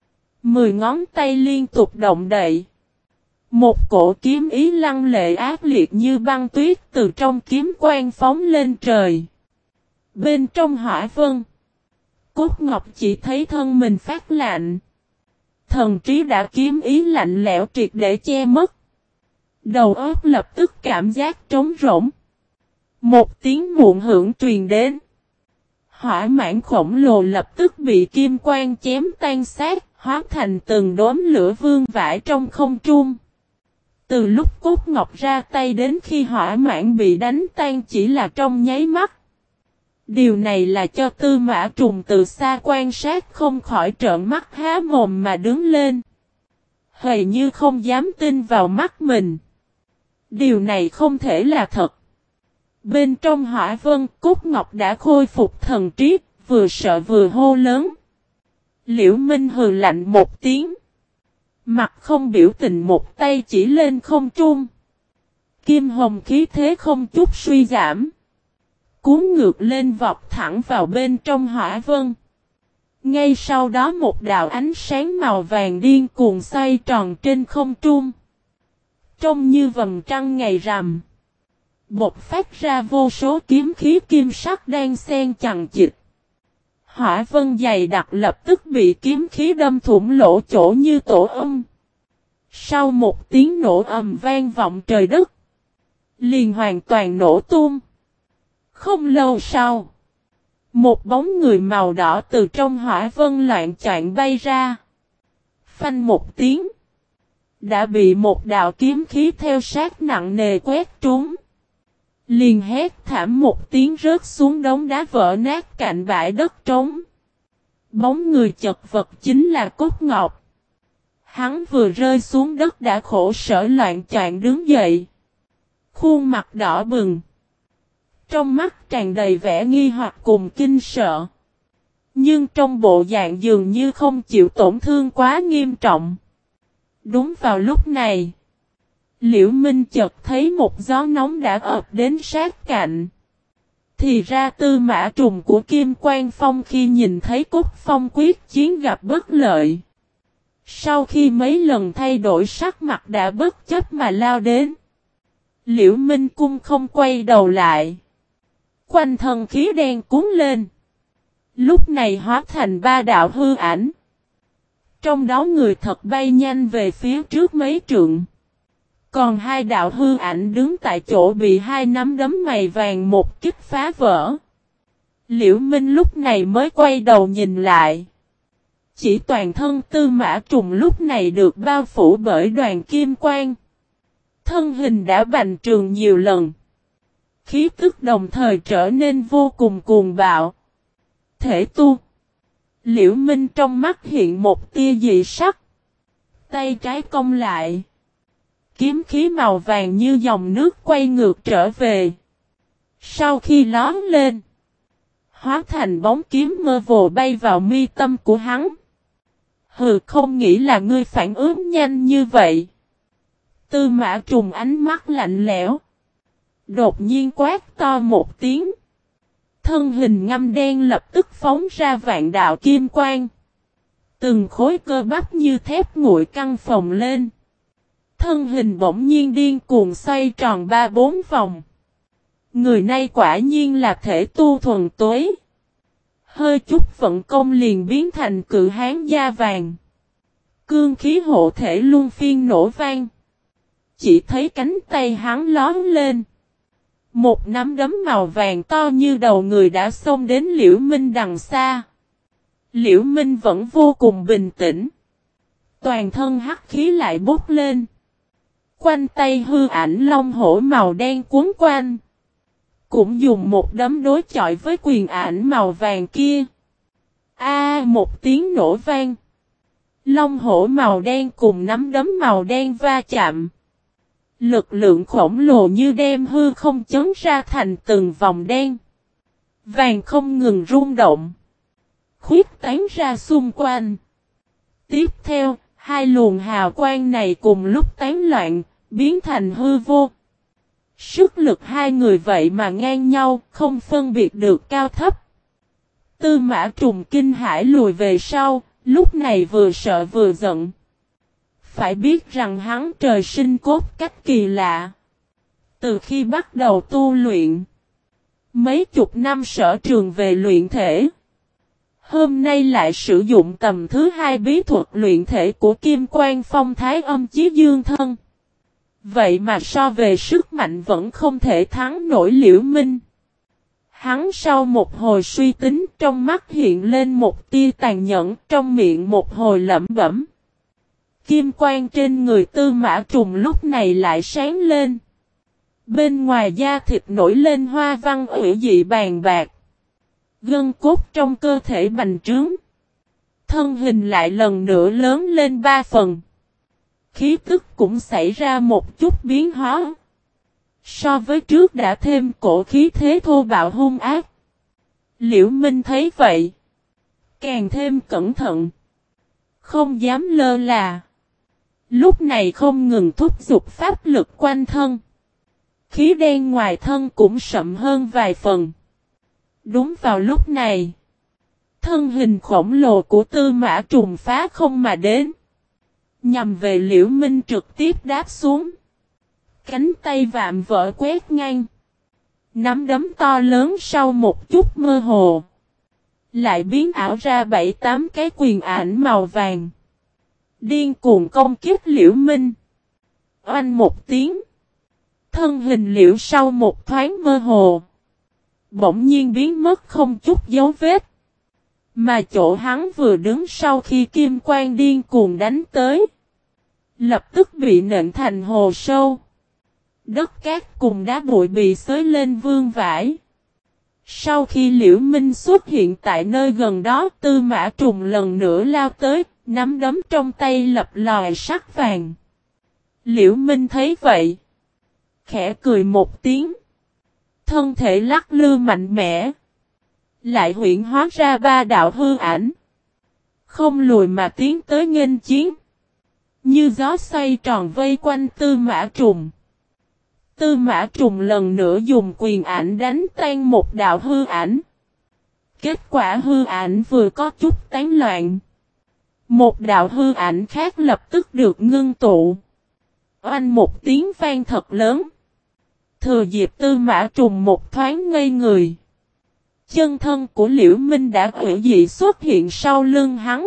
S1: 10 ngón tay liên tục động đậy. Một cổ kiếm ý lăng lệ ác liệt như băng tuyết từ trong kiếm quang phóng lên trời. Bên trong hỏa vân, Cốt Ngọc chỉ thấy thân mình phát lạnh. Thần trí đã kiếm ý lạnh lẽo triệt để che mất. Đầu óc lập tức cảm giác trống rỗng. Một tiếng muộn hưởng truyền đến. Hỏa mãng khổng lồ lập tức bị kim quang chém tan xác, hóa thành từng đốm lửa vương vãi trong không trung. Từ lúc Cốt Ngọc ra tay đến khi hỏa mãng bị đánh tan chỉ là trong nháy mắt. Điều này là cho Tư Mã Trùng từ xa quan sát không khỏi trợn mắt há mồm mà đứng lên. Hề như không dám tin vào mắt mình. Điều này không thể là thật. Bên trong hỏa vân, Cốt Ngọc đã khôi phục thần trí, vừa sợ vừa hô lớn. Liễu Minh hừ lạnh một tiếng. Mặt không biểu tình một tay chỉ lên không trung. Kim hồng khí thế không chút suy giảm. Cuốn ngược lên vọt thẳng vào bên trong hỏa vân. Ngay sau đó một đạo ánh sáng màu vàng điên cuồng xoay tròn trên không trung. Trông như vầng trăng ngày rằm. Bột phát ra vô số kiếm khí kim sắc đang xen chằng chịt. Hỏa vân dày đặc lập tức bị kiếm khí đâm thủng lỗ chỗ như tổ ong. Sau một tiếng nổ ầm vang vọng trời đất, liền hoàn toàn nổ tung. Không lâu sau, một bóng người màu đỏ từ trong hỏa vân loạn choạng bay ra. Phanh một tiếng, đã bị một đạo kiếm khí theo sát nặng nề quét trúng. Liền hét thảm một tiếng rớt xuống đống đá vỡ nát cạnh bãi đất trống. Bóng người chật vật chính là Cốt Ngọc. Hắn vừa rơi xuống đất đã khổ sở loạn choạng đứng dậy. Khuôn mặt đỏ bừng. Trong mắt tràn đầy vẻ nghi hoặc cùng kinh sợ. Nhưng trong bộ dạng dường như không chịu tổn thương quá nghiêm trọng. Đúng vào lúc này, Liễu Minh chợt thấy một gió nóng đã ập đến sát cạnh. Thì ra Tư Mã Trùng của Kim Quan Phong khi nhìn thấy Cốt Phong quyết chiến gặp bất lợi. Sau khi mấy lần thay đổi sắc mặt đã bất chấp mà lao đến. Liễu Minh Cung không quay đầu lại. Quanh thân khí đen cuốn lên. Lúc này hóa thành 3 đạo hư ảnh. Trong đó người thật bay nhanh về phía trước mấy trượng. Còn 2 đạo hư ảnh đứng tại chỗ bị 2 nắm đấm mày vàng một kích phá vỡ. Liễu Minh lúc này mới quay đầu nhìn lại. Chỉ toàn thân Tư Mã Trùng lúc này được bao phủ bởi đoàn kim quang. Thân hình đã bành trướng nhiều lần. Khí tức đồng thời trở nên vô cùng cuồng bạo. Thể tu. Liễu Minh trong mắt hiện một tia dị sắc. Tay trái cong lại. Kiếm khí màu vàng như dòng nước quay ngược trở về. Sau khi lóm lên, hóa thành bóng kiếm mơ hồ bay vào mi tâm của hắn. Hừ, không nghĩ là ngươi phản ứng nhanh như vậy. Tư Mã Trùng ánh mắt lạnh lẽo. Đột nhiên quát to một tiếng. Thân hình ngăm đen lập tức phóng ra vạn đạo kim quang. Từng khối cơ bắp như thép nguội căng phồng lên. Thân hình bỗng nhiên điên cuồng xoay tròn 3-4 vòng. Người này quả nhiên là thể tu thuần túy. Hơi chút vận công liền biến thành cự hán da vàng. Cương khí hộ thể luân phiên nổ vang. Chỉ thấy cánh tay hắn lóm lên. Một nắm đấm màu vàng to như đầu người đã xông đến Liễu Minh đằng xa. Liễu Minh vẫn vô cùng bình tĩnh. Toàn thân hắc khí lại bốc lên. Quanh tay hư ảnh long hổ màu đen cuốn quanh. Cũng dùng một đấm đối chọi với quyền ảnh màu vàng kia. Một tiếng nổ vang. Long hổ màu đen cùng nắm đấm màu đen va chạm. Lực lượng khổng lồ như đem hư không chấn ra thành từng vòng đen. Vàng không ngừng rung động. Khuyết tán ra xung quanh. Tiếp theo, hai luồng hào quang này cùng lúc tán loạn, biến thành hư vô. Sức lực hai người vậy mà ngang nhau, không phân biệt được cao thấp. Tư Mã Trùng kinh hãi lùi về sau, lúc này vừa sợ vừa giận. Phải biết rằng hắn trời sinh cốt cách kỳ lạ. Từ khi bắt đầu tu luyện, mấy chục năm sở trường về luyện thể. Hôm nay lại sử dụng tầm thứ hai bí thuật luyện thể của Kim Quan Phong Thái Âm Chí Dương Thân. Vậy mà so về sức mạnh vẫn không thể thắng nổi Liễu Minh. Hắn sau một hồi suy tính, trong mắt hiện lên một tia tàn nhẫn, trong miệng một hồi lẩm bẩm. Kim quang trên người Tư Mã Trùng lúc này lại sáng lên. Bên ngoài da thịt nổi lên hoa văn ủy dị bàn bạc. Gân cốt trong cơ thể bành trướng. Thân hình lại lần nữa lớn lên 3 phần. Khí tức cũng xảy ra một chút biến hóa. So với trước đã thêm cổ khí thế thô bạo hung ác. Liễu Minh thấy vậy, càng thêm cẩn thận. Không dám lơ là. Lúc này không ngừng thúc giục pháp lực quanh thân. Khí đen ngoài thân cũng sậm hơn vài phần. Đúng vào lúc này, thân hình khổng lồ của Tư Mã Trùng phá không mà đến. Nhằm về Liễu Minh trực tiếp đáp xuống. Cánh tay vạm vỡ quét ngang. Nắm đấm to lớn sau một chút mơ hồ. Lại biến ảo ra 7-8 cái quyền ảnh màu vàng. Điên cuồng công kích Liễu Minh. Oanh một tiếng. Thân hình Liễu sau một thoáng mơ hồ. Bỗng nhiên biến mất không chút dấu vết. Mà chỗ hắn vừa đứng sau khi kim quang điên cuồng đánh tới. Lập tức bị nện thành hồ sâu. Đất cát cùng đá bụi bị xới lên vương vãi. Sau khi Liễu Minh xuất hiện tại nơi gần đó, Tư Mã Trùng lần nữa lao tới, nắm đấm trong tay lập lòi sắc vàng. Liễu Minh thấy vậy, khẽ cười một tiếng. Thân thể lắc lư mạnh mẽ. Lại huyễn hóa ra 3 đạo hư ảnh. Không lùi mà tiến tới nghênh chiến. Như gió xoay tròn vây quanh Tư Mã Trùng. Tư Mã Trùng lần nữa dùng quyền ảnh đánh tan một đạo hư ảnh. Kết quả hư ảnh vừa có chút tán loạn. Một đạo hư ảnh khác lập tức được ngưng tụ. Oanh một tiếng vang thật lớn. Thừa dịp Tư Mã Trùng một thoáng ngây người. Chân thân của Liễu Minh đã quỷ dị xuất hiện sau lưng hắn.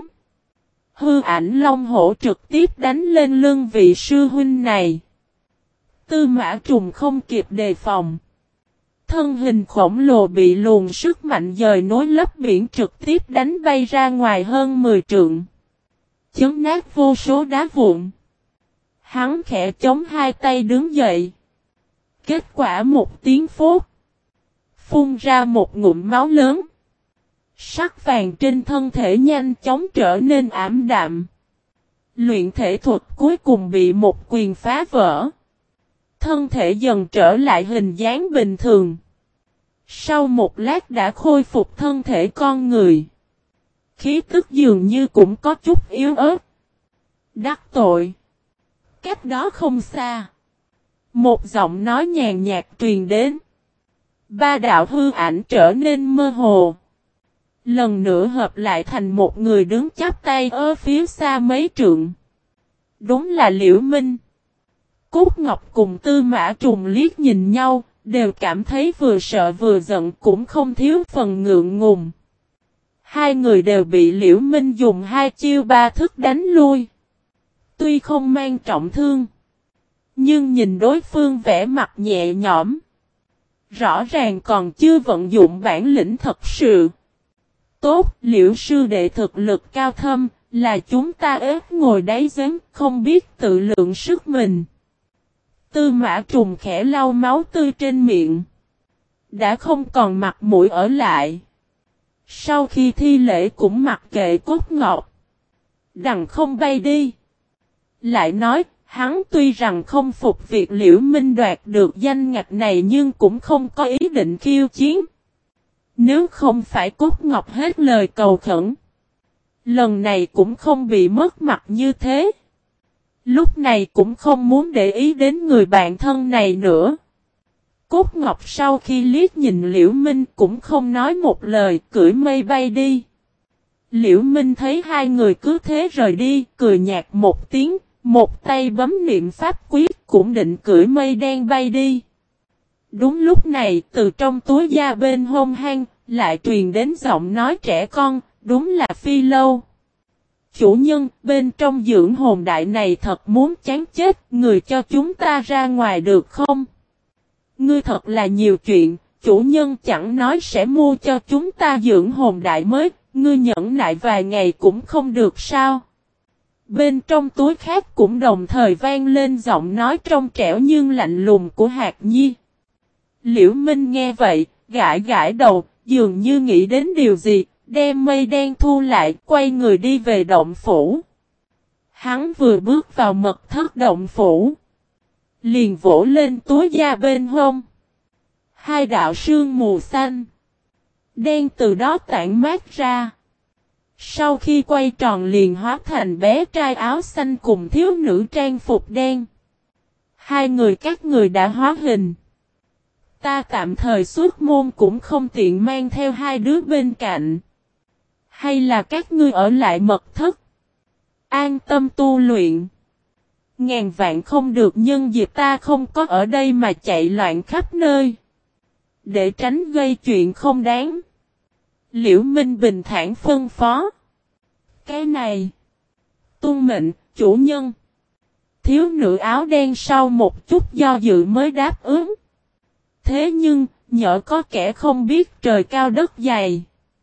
S1: Hư ảnh long hổ trực tiếp đánh lên lưng vị sư huynh này. Tư Mã Trùng không kịp đề phòng. Thân hình khổng lồ bị luồng sức mạnh dời nối lấp biển trực tiếp đánh bay ra ngoài hơn 10 trượng. Chấn nát vô số đá vụn. Hắn khẽ chống hai tay đứng dậy. Kết quả một tiếng phốt. Phun ra một ngụm máu lớn. Sắc vàng trên thân thể nhanh chóng trở nên ảm đạm. Luyện thể thuật cuối cùng bị một quyền phá vỡ. Thân thể dần trở lại hình dáng bình thường. Sau một lát đã khôi phục thân thể con người. Khí tức dường như cũng có chút yếu ớt. Đắc tội. Cách đó không xa. Một giọng nói nhàn nhạt truyền đến. 3 đạo hư ảnh trở nên mơ hồ. Lần nữa hợp lại thành một người đứng chắp tay ở phía xa mấy trượng. Đúng là Liễu Minh. Cốt Ngọc cùng Tư Mã Trùng liếc nhìn nhau, đều cảm thấy vừa sợ vừa giận cũng không thiếu phần ngượng ngùng. Hai người đều bị Liễu Minh dùng 2 chiêu 3 thức đánh lui. Tuy không mang trọng thương, nhưng nhìn đối phương vẻ mặt nhẹ nhõm, rõ ràng còn chưa vận dụng bản lĩnh thật sự. Tốt, Liễu sư đệ thực lực cao thâm, là chúng ta ép ngồi đáy giếng, không biết tự lượng sức mình. Tư Mã Trùng khẽ lau máu tươi trên miệng, đã không còn mặt mũi ở lại. Sau khi thi lễ cũng mặc kệ Cốt Ngọc, đằng không bay đi. Lại nói, hắn tuy rằng không phục việc Liễu Minh đoạt được danh ngạch này nhưng cũng không có ý định khiêu chiến. Nếu không phải Cốt Ngọc hết lời cầu khẩn, lần này cũng không bị mất mặt như thế. Lúc này cũng không muốn để ý đến người bạn thân này nữa. Cốt Ngọc sau khi liếc nhìn Liễu Minh cũng không nói một lời, cưỡi mây bay đi. Liễu Minh thấy hai người cứ thế rời đi, cười nhạt một tiếng, một tay bấm niệm pháp quyết cũng định cưỡi mây đen bay đi. Đúng lúc này, từ trong túi da bên hông hang, lại truyền đến giọng nói trẻ con, đúng là Phi Lâu. Chủ nhân, bên trong dưỡng hồn đại này thật muốn chán chết, người cho chúng ta ra ngoài được không? Ngươi thật là nhiều chuyện, chủ nhân chẳng nói sẽ mua cho chúng ta dưỡng hồn đại mới, ngươi nhẫn nại vài ngày cũng không được sao? Bên trong túi khác cũng đồng thời vang lên giọng nói trong trẻo nhưng lạnh lùng của Hạc Nhi. Liễu Minh nghe vậy, gãi gãi đầu, dường như nghĩ đến điều gì, đem mây đen thu lại, quay người đi về động phủ. Hắn vừa bước vào mật thất động phủ, liền vỗ lên túi da bên hông. Hai đạo sương mù xanh, đen từ đó tản mát ra. Sau khi quay tròn liền hóa thành bé trai áo xanh cùng thiếu nữ trang phục đen. Hai người các người đã hóa hình. Ta tạm thời xuất môn cũng không tiện mang theo hai đứa bên cạnh. Hay là các ngươi ở lại mật thất, an tâm tu luyện. Ngàn vạn không được nhân dịp ta không có ở đây mà chạy loạn khắp nơi, để tránh gây chuyện không đáng. Liễu Minh bình thản phân phó. Cái này, tuân mệnh, chủ nhân. Thiếu nữ áo đen sau một chút do dự mới đáp ứng. Thế nhưng, nhỡ có kẻ không biết trời cao đất dày.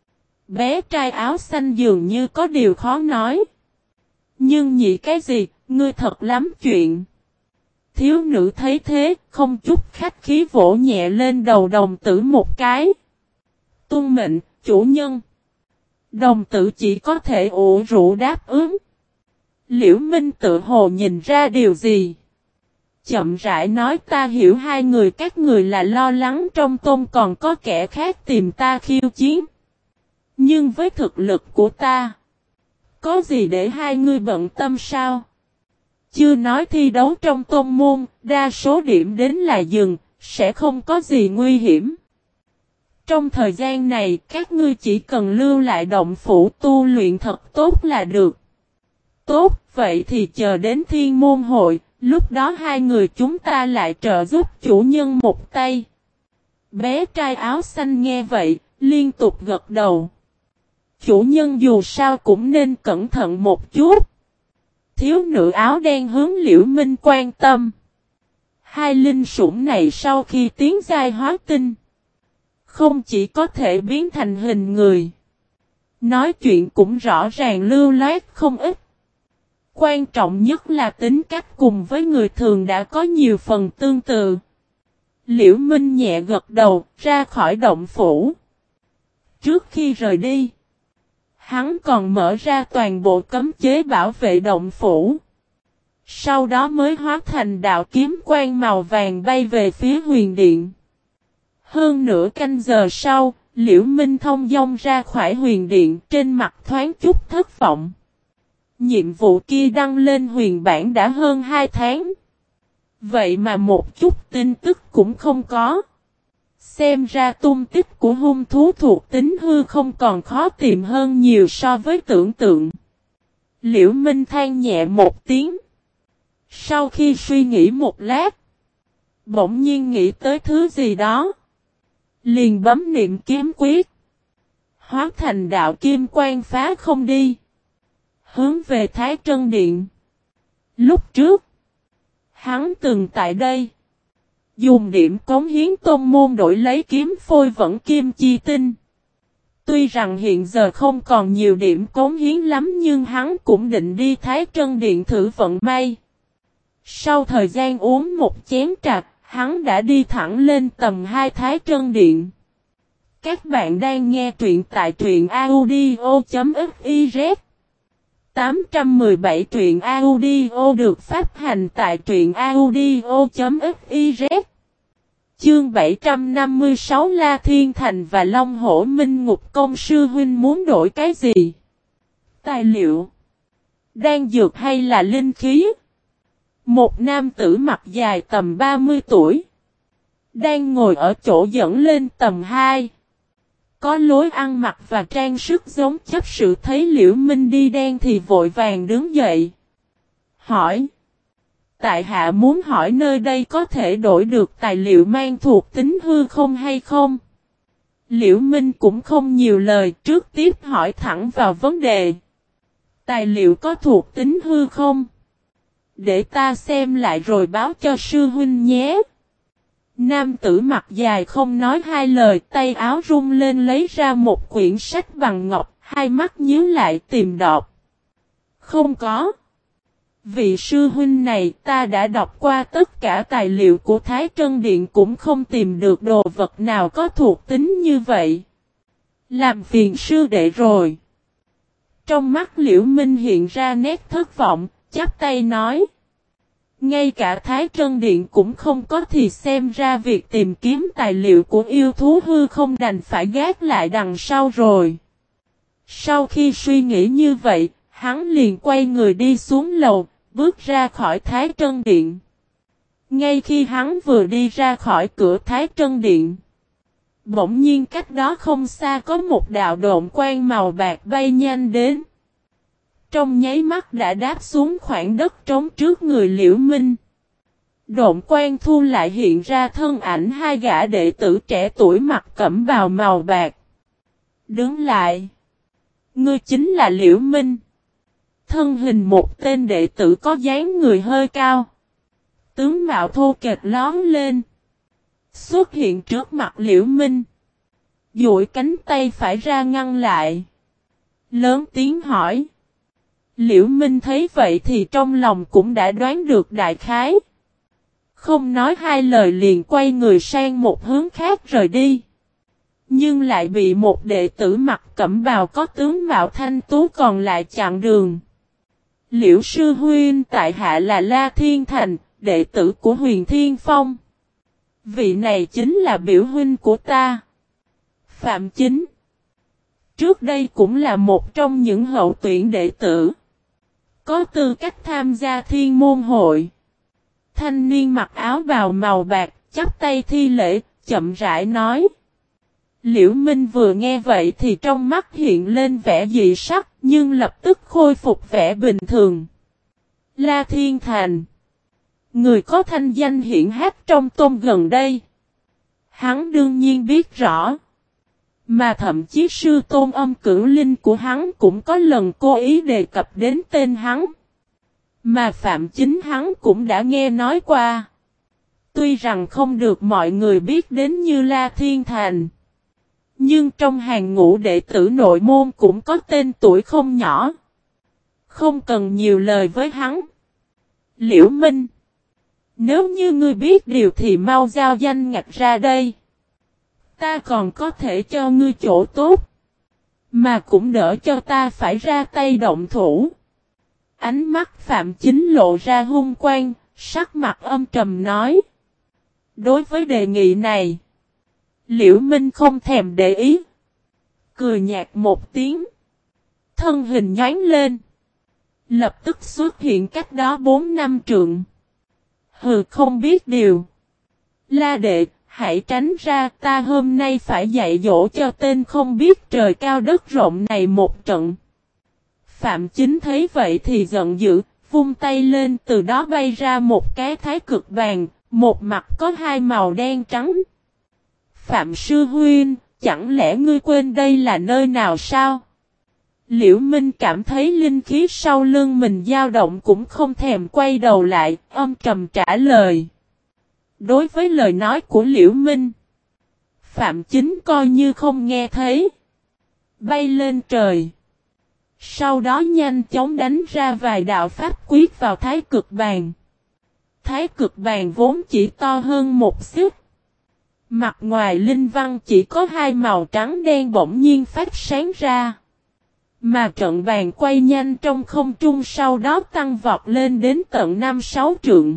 S1: Bé trai áo xanh dường như có điều khó nói. Nhưng nhị cái gì, ngươi thật lắm chuyện. Thiếu nữ thấy thế, không chút khách khí vỗ nhẹ lên đầu đồng tử một cái. Tuân mệnh, chủ nhân. Đồng tử chỉ có thể ủ rũ đáp ứng. Liễu Minh tự hồ nhìn ra điều gì. Chậm rãi nói, ta hiểu hai người các người là lo lắng trong tôn còn có kẻ khác tìm ta khiêu chiến. Nhưng với thực lực của ta, có gì để hai ngươi bận tâm sao? Chưa nói thi đấu trong tôn môn, đa số điểm đến là dừng, sẽ không có gì nguy hiểm. Trong thời gian này, các ngươi chỉ cần lưu lại động phủ tu luyện thật tốt là được. Tốt, vậy thì chờ đến thiên môn hội, lúc đó hai người chúng ta lại trợ giúp chủ nhân một tay. Bé trai áo xanh nghe vậy, liên tục gật đầu. Chủ nhân dù sao cũng nên cẩn thận một chút. Thiếu nữ áo đen hướng Liễu Minh quan tâm. Hai linh sủng này sau khi tiến giai hóa tinh, không chỉ có thể biến thành hình người, nói chuyện cũng rõ ràng lưu loát không ít. Quan trọng nhất là tính cách cùng với người thường đã có nhiều phần tương tự. Liễu Minh nhẹ gật đầu, ra khỏi động phủ. Trước khi rời đi, hắn còn mở ra toàn bộ cấm chế bảo vệ động phủ. Sau đó mới hóa thành đạo kiếm quang màu vàng bay về phía huyền điện. Hơn nửa canh giờ sau, Liễu Minh thông dong ra khỏi huyền điện, trên mặt thoáng chút thất vọng. Nhiệm vụ kia đăng lên huyền bản đã hơn 2 tháng. Vậy mà một chút tin tức cũng không có. Xem ra tung tích của hung thú thuộc tính hư không còn khó tìm hơn nhiều so với tưởng tượng. Liễu Minh than nhẹ một tiếng. Sau khi suy nghĩ một lát, bỗng nhiên nghĩ tới thứ gì đó, liền bấm niệm kiếm quyết, hóa thành đạo kim quang phá không đi, hướng về Thái Trân Điện. Lúc trước, hắn từng tại đây dùng điểm cống hiến tôn môn đổi lấy kiếm phôi vẫn kim chi tinh. Tuy rằng hiện giờ không còn nhiều điểm cống hiến lắm nhưng hắn cũng định đi Thái Trân Điện thử vận may. Sau thời gian uống một chén trà, hắn đã đi thẳng lên tầng 2 Thái Trân Điện. Các bạn đang nghe truyện tại truyện audio.fiz 817 truyện audio được phát hành tại truyện audio.fiz. Chương 756 La Thiên Thành và Long Hổ Minh Ngục Công sư huynh muốn đổi cái gì? Tài liệu, đan dược hay là linh khí? Một nam tử mặt dài tầm 30 tuổi, đang ngồi ở chỗ dẫn lên tầng 2. Có lối ăn mặc và trang sức giống chấp sự thấy Liễu Minh đi đen thì vội vàng đứng dậy. Hỏi. Tại hạ muốn hỏi nơi đây có thể đổi được tài liệu mang thuộc tính hư không hay không? Liễu Minh cũng không nhiều lời, trước tiếp hỏi thẳng vào vấn đề. Tài liệu có thuộc tính hư không? Để ta xem lại rồi báo cho sư huynh nhé. Nam tử mặt dài không nói hai lời, tay áo rung lên lấy ra một quyển sách bằng ngọc, hai mắt nhíu lại tìm đọc. Không có. Vị sư huynh này ta đã đọc qua tất cả tài liệu của Thái Trân Điện cũng không tìm được đồ vật nào có thuộc tính như vậy. Làm phiền sư đệ rồi. Trong mắt Liễu Minh hiện ra nét thất vọng, chắp tay nói. Ngay cả Thái Trân Điện cũng không có thì xem ra việc tìm kiếm tài liệu của yêu thú hư không đành phải gác lại đằng sau rồi. Sau khi suy nghĩ như vậy, hắn liền quay người đi xuống lầu, bước ra khỏi Thái Trân Điện. Ngay khi hắn vừa đi ra khỏi cửa Thái Trân Điện, bỗng nhiên cách đó không xa có một đạo độn quang màu bạc bay nhanh đến. Trong nháy mắt đã đáp xuống khoảng đất trống trước người Liễu Minh. Độn quang thu lại hiện ra thân ảnh hai gã đệ tử trẻ tuổi mặc cẩm bào màu bạc. Đứng lại. Ngươi chính là Liễu Minh. Thân hình một tên đệ tử có dáng người hơi cao. Tướng mạo thô kệch lóm lên. Xuất hiện trước mặt Liễu Minh. Duỗi cánh tay phải ra ngăn lại. Lớn tiếng hỏi. Liễu Minh thấy vậy thì trong lòng cũng đã đoán được đại khái. Không nói hai lời liền quay người sang một hướng khác rời đi. Nhưng lại bị một đệ tử mặc cẩm bào có tướng mạo thanh tú còn lại chặn đường. Liễu sư huynh tại hạ là La Thiên Thành, đệ tử của Huyền Thiên Phong. Vị này chính là biểu huynh của ta. Phạm Chính. Trước đây cũng là một trong những hậu tuyển đệ tử. Có tư cách tham gia thiên môn hội. Thanh niên mặc áo bào màu bạc, chắp tay thi lễ, chậm rãi nói. Liễu Minh vừa nghe vậy thì trong mắt hiện lên vẻ dị sắc, nhưng lập tức khôi phục vẻ bình thường. La Thiên Thành. Người có thanh danh hiển hách trong tôn gần đây. Hắn đương nhiên biết rõ. Mà thậm chí sư tôn âm cửu linh của hắn cũng có lần cố ý đề cập đến tên hắn. Mà Phạm Chính hắn cũng đã nghe nói qua. Tuy rằng không được mọi người biết đến như La Thiên Thành. Nhưng trong hàng ngũ đệ tử nội môn cũng có tên tuổi không nhỏ. Không cần nhiều lời với hắn. Liễu Minh. Nếu như ngươi biết điều thì mau giao danh ngạch ra đây. Ta còn có thể cho ngươi chỗ tốt. Mà cũng đỡ cho ta phải ra tay động thủ. Ánh mắt Phạm Chính lộ ra hung quang, sắc mặt âm trầm nói. Đối với đề nghị này, Liễu Minh không thèm để ý. Cười nhạt một tiếng. Thân hình nhoáng lên. Lập tức xuất hiện cách đó 4 năm trượng. Hừ không biết điều. La đệ, hãy tránh ra, ta hôm nay phải dạy dỗ cho tên không biết trời cao đất rộng này một trận. Phạm Chính thấy vậy thì giận dữ, vung tay lên từ đó bay ra một cái thái cực bàn, một mặt có hai màu đen trắng. Phạm sư huynh, chẳng lẽ ngươi quên đây là nơi nào sao? Liễu Minh cảm thấy linh khí sau lưng mình dao động cũng không thèm quay đầu lại, âm trầm trả lời. Đối với lời nói của Liễu Minh, Phạm Chính coi như không nghe thấy. Bay lên trời. Sau đó nhanh chóng đánh ra vài đạo pháp quyết vào thái cực bàn. Thái cực bàn vốn chỉ to hơn một xíu. Mặt ngoài linh văn chỉ có hai màu trắng đen bỗng nhiên phát sáng ra. Mà trận bàn quay nhanh trong không trung sau đó tăng vọt lên đến tận 5-6 trượng.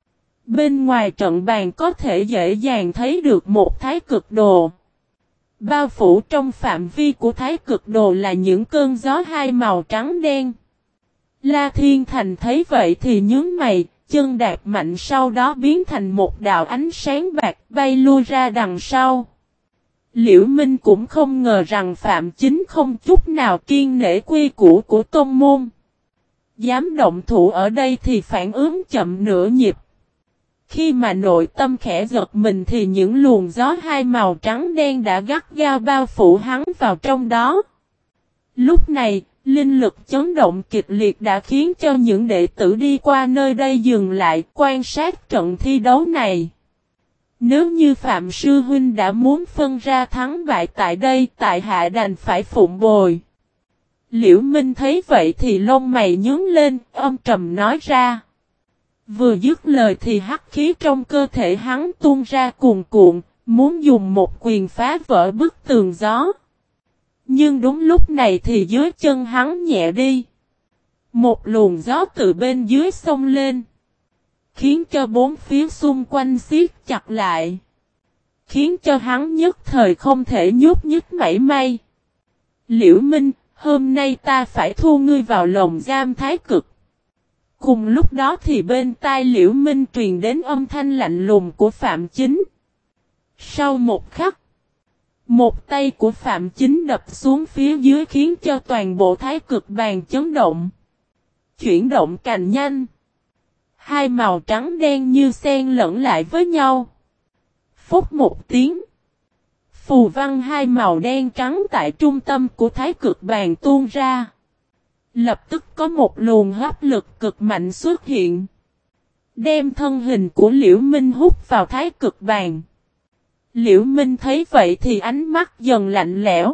S1: Bên ngoài trận bàn có thể dễ dàng thấy được một thái cực đồ. Bao phủ trong phạm vi của thái cực đồ là những cơn gió hai màu trắng đen. La Thiên Thành thấy vậy thì nhướng mày, chân đạp mạnh sau đó biến thành một đạo ánh sáng bạc bay lui ra đằng sau. Liễu Minh cũng không ngờ rằng Phạm Chính không chút nào kiêng nể quy củ của tôn môn. Dám động thủ ở đây thì phản ứng chậm nửa nhịp. Khi mà nội tâm khẽ giật mình thì những luồng gió hai màu trắng đen đã gắt gao bao phủ hắn vào trong đó. Lúc này, linh lực chấn động kịch liệt đã khiến cho những đệ tử đi qua nơi đây dừng lại quan sát trận thi đấu này. Nếu như Phạm Sư Huynh đã muốn phân ra thắng bại tại đây, tại hạ đành phải phụng bồi. Liễu Minh thấy vậy thì lông mày nhướng lên, âm trầm nói ra. Vừa dứt lời thì hắc khí trong cơ thể hắn tuôn ra cuồn cuộn, muốn dùng một quyền phá vỡ bức tường gió. Nhưng đúng lúc này thì dưới chân hắn nhẹ đi. Một luồng gió từ bên dưới xông lên. Khiến cho bốn phía xung quanh siết chặt lại. Khiến cho hắn nhất thời không thể nhúc nhích mảy may. Liễu Minh, hôm nay ta phải thu ngươi vào lồng giam thái cực. Cùng lúc đó thì bên tai Liễu Minh truyền đến âm thanh lạnh lùng của Phạm Chính. Sau một khắc, một tay của Phạm Chính đập xuống phía dưới khiến cho toàn bộ thái cực bàn chấn động. Chuyển động càng nhanh. Hai màu trắng đen như xen lẫn lại với nhau. Phúc một tiếng. Phù văn hai màu đen trắng tại trung tâm của thái cực bàn tuôn ra. Lập tức có một luồng hấp lực cực mạnh xuất hiện. Đem thân hình của Liễu Minh hút vào thái cực bàn. Liễu Minh thấy vậy thì ánh mắt dần lạnh lẽo.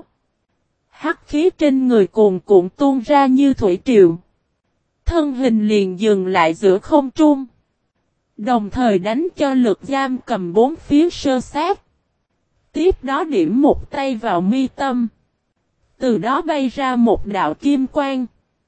S1: Hắc khí trên người cuồn cuộn tuôn ra như thủy triều. Thân hình liền dừng lại giữa không trung. Đồng thời đánh cho lực giam cầm bốn phía sơ sát. Tiếp đó điểm một tay vào mi tâm. Từ đó bay ra một đạo kim quang.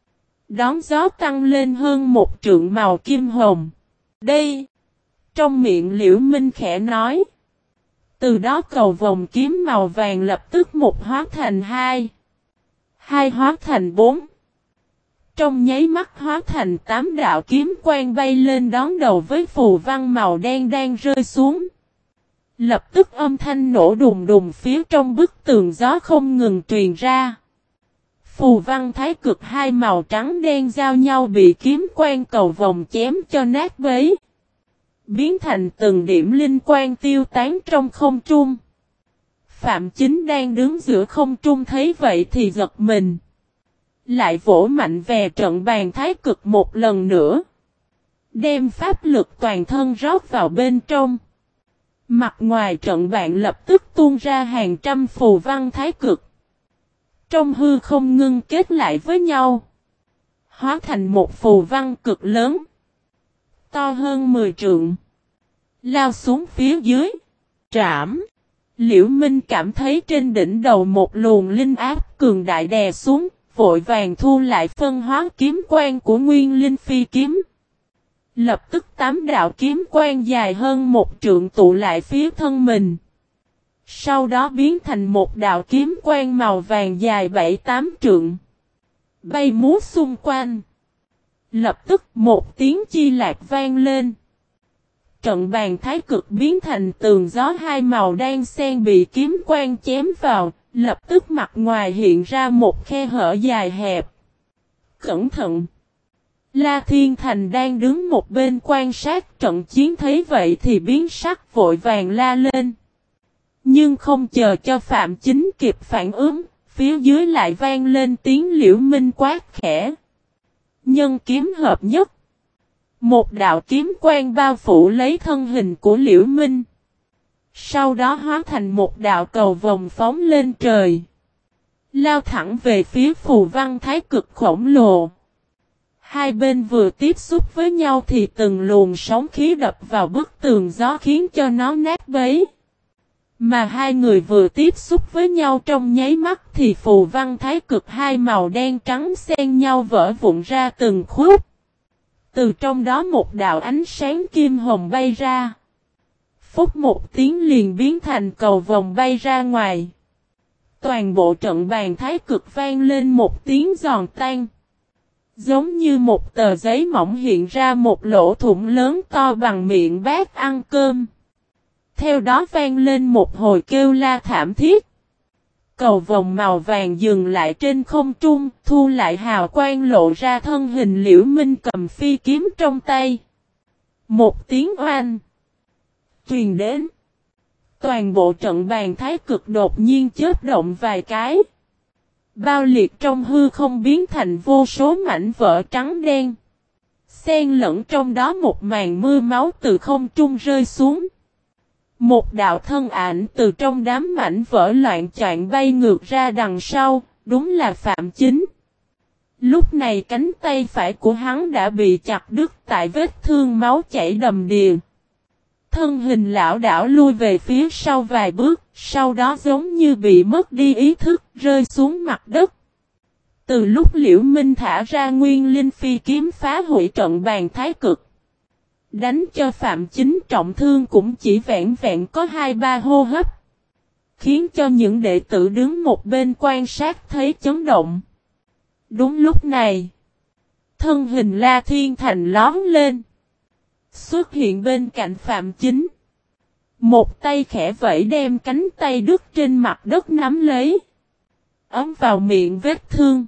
S1: Đón gió tăng lên hơn một trượng màu kim hồng. Đây! Trong miệng Liễu Minh khẽ nói. Từ đó cầu vòng kiếm màu vàng lập tức một hóa thành hai. Hai hóa thành bốn. Trong nháy mắt hóa thành 8 đạo kiếm quang bay lên đón đầu với phù văn màu đen đang rơi xuống. Lập tức âm thanh nổ đùng đùng phía trong bức tường gió không ngừng truyền ra. Phù văn thái cực hai màu trắng đen giao nhau bị kiếm quang cầu vòng chém cho nát bấy. Biến thành từng điểm linh quang tiêu tán trong không trung. Phạm Chính đang đứng giữa không trung thấy vậy thì giật mình. Lại vỗ mạnh về trận bàn thái cực một lần nữa. Đem pháp lực toàn thân rót vào bên trong. Mặt ngoài trận bàn lập tức tuôn ra hàng trăm phù văn thái cực. Trong hư không ngưng kết lại với nhau. Hóa thành một phù văn cực lớn. To hơn 10 trượng. Lao xuống phía dưới. Trảm. Liễu Minh cảm thấy trên đỉnh đầu một luồng linh áp cường đại đè xuống. Vội vàng thu lại phân hóa kiếm quang của Nguyên Linh Phi kiếm. Lập tức 8 đạo kiếm quang dài hơn một trượng tụ lại phía thân mình. Sau đó biến thành một đạo kiếm quang màu vàng dài 7-8 trượng. Bay múa xung quanh. Lập tức một tiếng chi lạc vang lên. Trận bàn thái cực biến thành tường gió hai màu đan xen bị kiếm quang chém vào. Lập tức mặt ngoài hiện ra một khe hở dài hẹp. Cẩn thận! La Thiên Thành đang đứng một bên quan sát trận chiến thấy vậy thì biến sắc vội vàng la lên. Nhưng không chờ cho Phạm Chính kịp phản ứng, phía dưới lại vang lên tiếng Liễu Minh quát khẽ. Nhân kiếm hợp nhất. Một đạo kiếm quang bao phủ lấy thân hình của Liễu Minh. Sau đó hóa thành một đạo cầu vồng phóng lên trời. Lao thẳng về phía Phù Văn Thái Cực khổng lồ. Hai bên vừa tiếp xúc với nhau thì từng luồng sóng khí đập vào bức tường gió khiến cho nó nát bấy. Mà hai người vừa tiếp xúc với nhau trong nháy mắt thì Phù Văn Thái Cực hai màu đen trắng xen nhau vỡ vụn ra từng khúc. Từ trong đó một đạo ánh sáng kim hồng bay ra. Phút một tiếng liền biến thành cầu vồng bay ra ngoài. Toàn bộ trận bàn Thái Cực vang lên một tiếng giòn tan. Giống như một tờ giấy mỏng hiện ra một lỗ thủng lớn to bằng miệng bát ăn cơm. Theo đó vang lên một hồi kêu la thảm thiết. Cầu vồng màu vàng dừng lại trên không trung, thu lại hào quang lộ ra thân hình Liễu Minh cầm phi kiếm trong tay. Một tiếng oanh truyền đến. Toàn bộ trận bàn Thái Cực đột nhiên chớp động vài cái. Bao liệt trong hư không biến thành vô số mảnh vỡ trắng đen. Xen lẫn trong đó một màn mưa máu từ không trung rơi xuống. Một đạo thân ảnh từ trong đám mảnh vỡ loạn choạng bay ngược ra đằng sau, đúng là Phạm Chính. Lúc này cánh tay phải của hắn đã bị chặt đứt tại vết thương máu chảy đầm đìa. Thân hình lão đảo lui về phía sau vài bước, sau đó giống như bị mất đi ý thức, rơi xuống mặt đất. Từ lúc Liễu Minh thả ra nguyên linh phi kiếm phá hủy trận bàn Thái Cực, đánh cho Phạm Chính trọng thương cũng chỉ vẹn vẹn có 2-3 hô hấp, khiến cho những đệ tử đứng một bên quan sát thấy chấn động. Đúng lúc này, thân hình La Thiên Thành lóm lên, xuất hiện bên cạnh Phạm Chính. Một tay khẽ vẫy đem cánh tay đứt trên mặt đất nắm lấy, ấm vào miệng vết thương.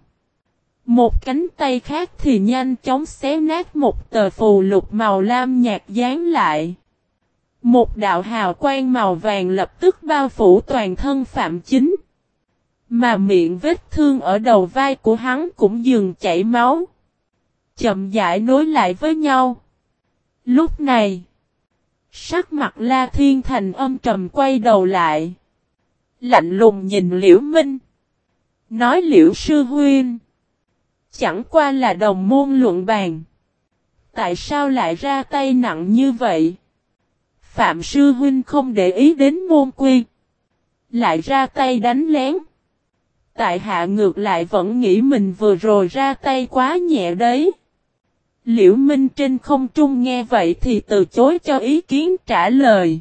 S1: Một cánh tay khác thì nhanh chóng xé nát một tờ phù lục màu lam nhạt dán lại. Một đạo hào quang màu vàng lập tức bao phủ toàn thân Phạm Chính. Mà miệng vết thương ở đầu vai của hắn cũng dừng chảy máu. Chậm rãi nối lại với nhau. Lúc này, sắc mặt La Thiên Thành âm trầm quay đầu lại. Lạnh lùng nhìn Liễu Minh. Nói Liễu sư huynh. Chẳng qua là đồng môn luận bàn. Tại sao lại ra tay nặng như vậy? Phạm sư huynh không để ý đến môn quy. Lại ra tay đánh lén. Tại hạ ngược lại vẫn nghĩ mình vừa rồi ra tay quá nhẹ đấy. Liễu Minh trên không trung nghe vậy thì từ chối cho ý kiến trả lời.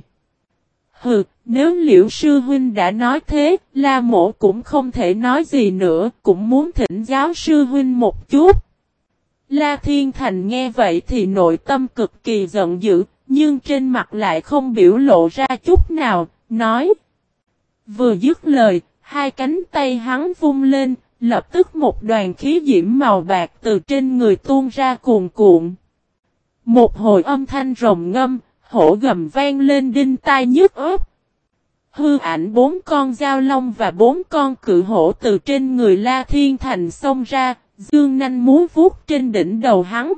S1: Hừ, nếu Liễu sư huynh đã nói thế, La mỗ cũng không thể nói gì nữa, cũng muốn thỉnh giáo sư huynh một chút. La Thiên Thành nghe vậy thì nội tâm cực kỳ giận dữ, nhưng trên mặt lại không biểu lộ ra chút nào, nói. Vừa dứt lời, hai cánh tay hắn vung lên, lập tức một đoàn khí diễm màu bạc từ trên người tuôn ra cuồn cuộn. Một hồi âm thanh rồng ngâm, hổ gầm vang lên đinh tai nhức óc. Hư ảnh 4 con dao long và 4 con cự hổ từ trên người La Thiên Thành xông ra, dương nanh múa vuốt trên đỉnh đầu hắn.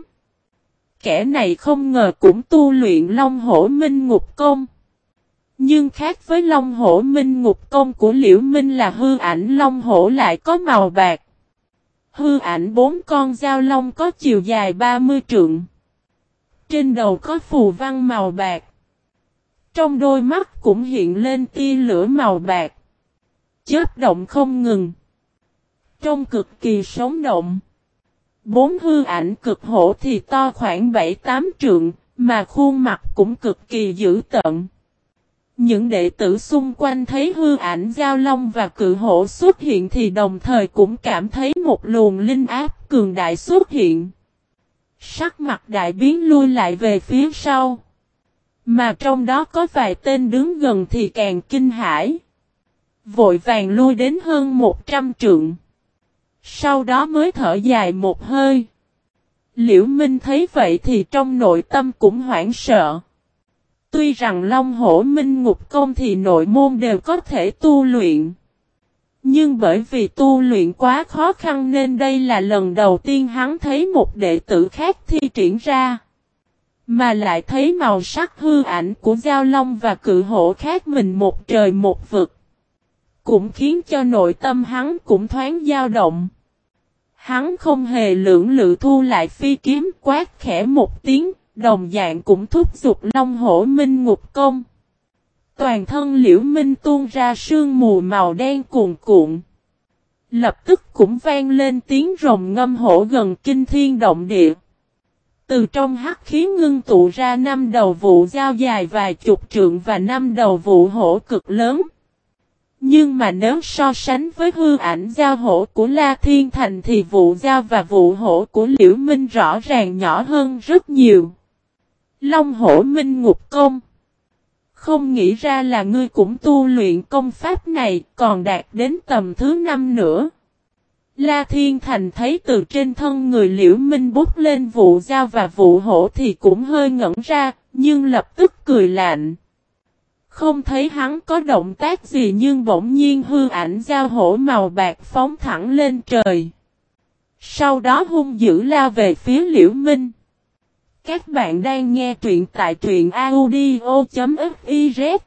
S1: Kẻ này không ngờ cũng tu luyện Long Hổ Minh Ngục Công. Nhưng khác với Long Hổ Minh Ngục Công của Liễu Minh là hư ảnh Long Hổ lại có màu bạc. Hư ảnh 4 con dao long có chiều dài 30 trượng. Trên đầu có phù văn màu bạc. Trong đôi mắt cũng hiện lên tia lửa màu bạc. Chớp động không ngừng. Trông cực kỳ sống động. 4 hư ảnh cực hổ thì to khoảng 7-8 trượng, mà khuôn mặt cũng cực kỳ dữ tợn. Những đệ tử xung quanh thấy hư ảnh giao long và cự hổ xuất hiện thì đồng thời cũng cảm thấy một luồng linh áp cường đại xuất hiện. Sắc mặt đại biến lui lại về phía sau. Mà trong đó có vài tên đứng gần thì càng kinh hãi. Vội vàng lui đến hơn 100 trượng. Sau đó mới thở dài một hơi. Liễu Minh thấy vậy thì trong nội tâm cũng hoảng sợ. Tuy rằng Long Hổ Minh Ngục Công thì nội môn đều có thể tu luyện. Nhưng bởi vì tu luyện quá khó khăn nên đây là lần đầu tiên hắn thấy một đệ tử khác thi triển ra. Mà lại thấy màu sắc hư ảnh của Giao Long và Cự Hổ khác mình một trời một vực. Cũng khiến cho nội tâm hắn cũng thoáng dao động. Hắn không hề lưỡng lự thu lại phi kiếm, quát khẽ một tiếng, đồng dạng cũng thúc giục Long Hổ Minh Ngục Công. Toàn thân Liễu Minh tuôn ra sương mù màu đen cuồn cuộn. Lập tức cũng vang lên tiếng rồng ngâm hổ gần kinh thiên động địa. Từ trong hắc khí ngưng tụ ra 5 đầu vụ dao dài vài chục trượng và 5 đầu vụ hổ cực lớn. Nhưng mà nếu so sánh với hư ảnh giao hổ của La Thiên Thành thì vụ giao và vụ hổ của Liễu Minh rõ ràng nhỏ hơn rất nhiều. Long Hổ Minh Ngục Công. Không nghĩ ra là ngươi cũng tu luyện công pháp này, còn đạt đến tầm thứ 5 nữa. La Thiên Thành thấy từ trên thân người Liễu Minh bút lên vụ giao và vụ hổ thì cũng hơi ngẩn ra, nhưng lập tức cười lạnh. Không thấy hắn có động tác gì nhưng bỗng nhiên hư ảnh giao hổ màu bạc phóng thẳng lên trời. Sau đó hung dữ lao về phía Liễu Minh. Các bạn đang nghe truyện tại truyện audio.fiz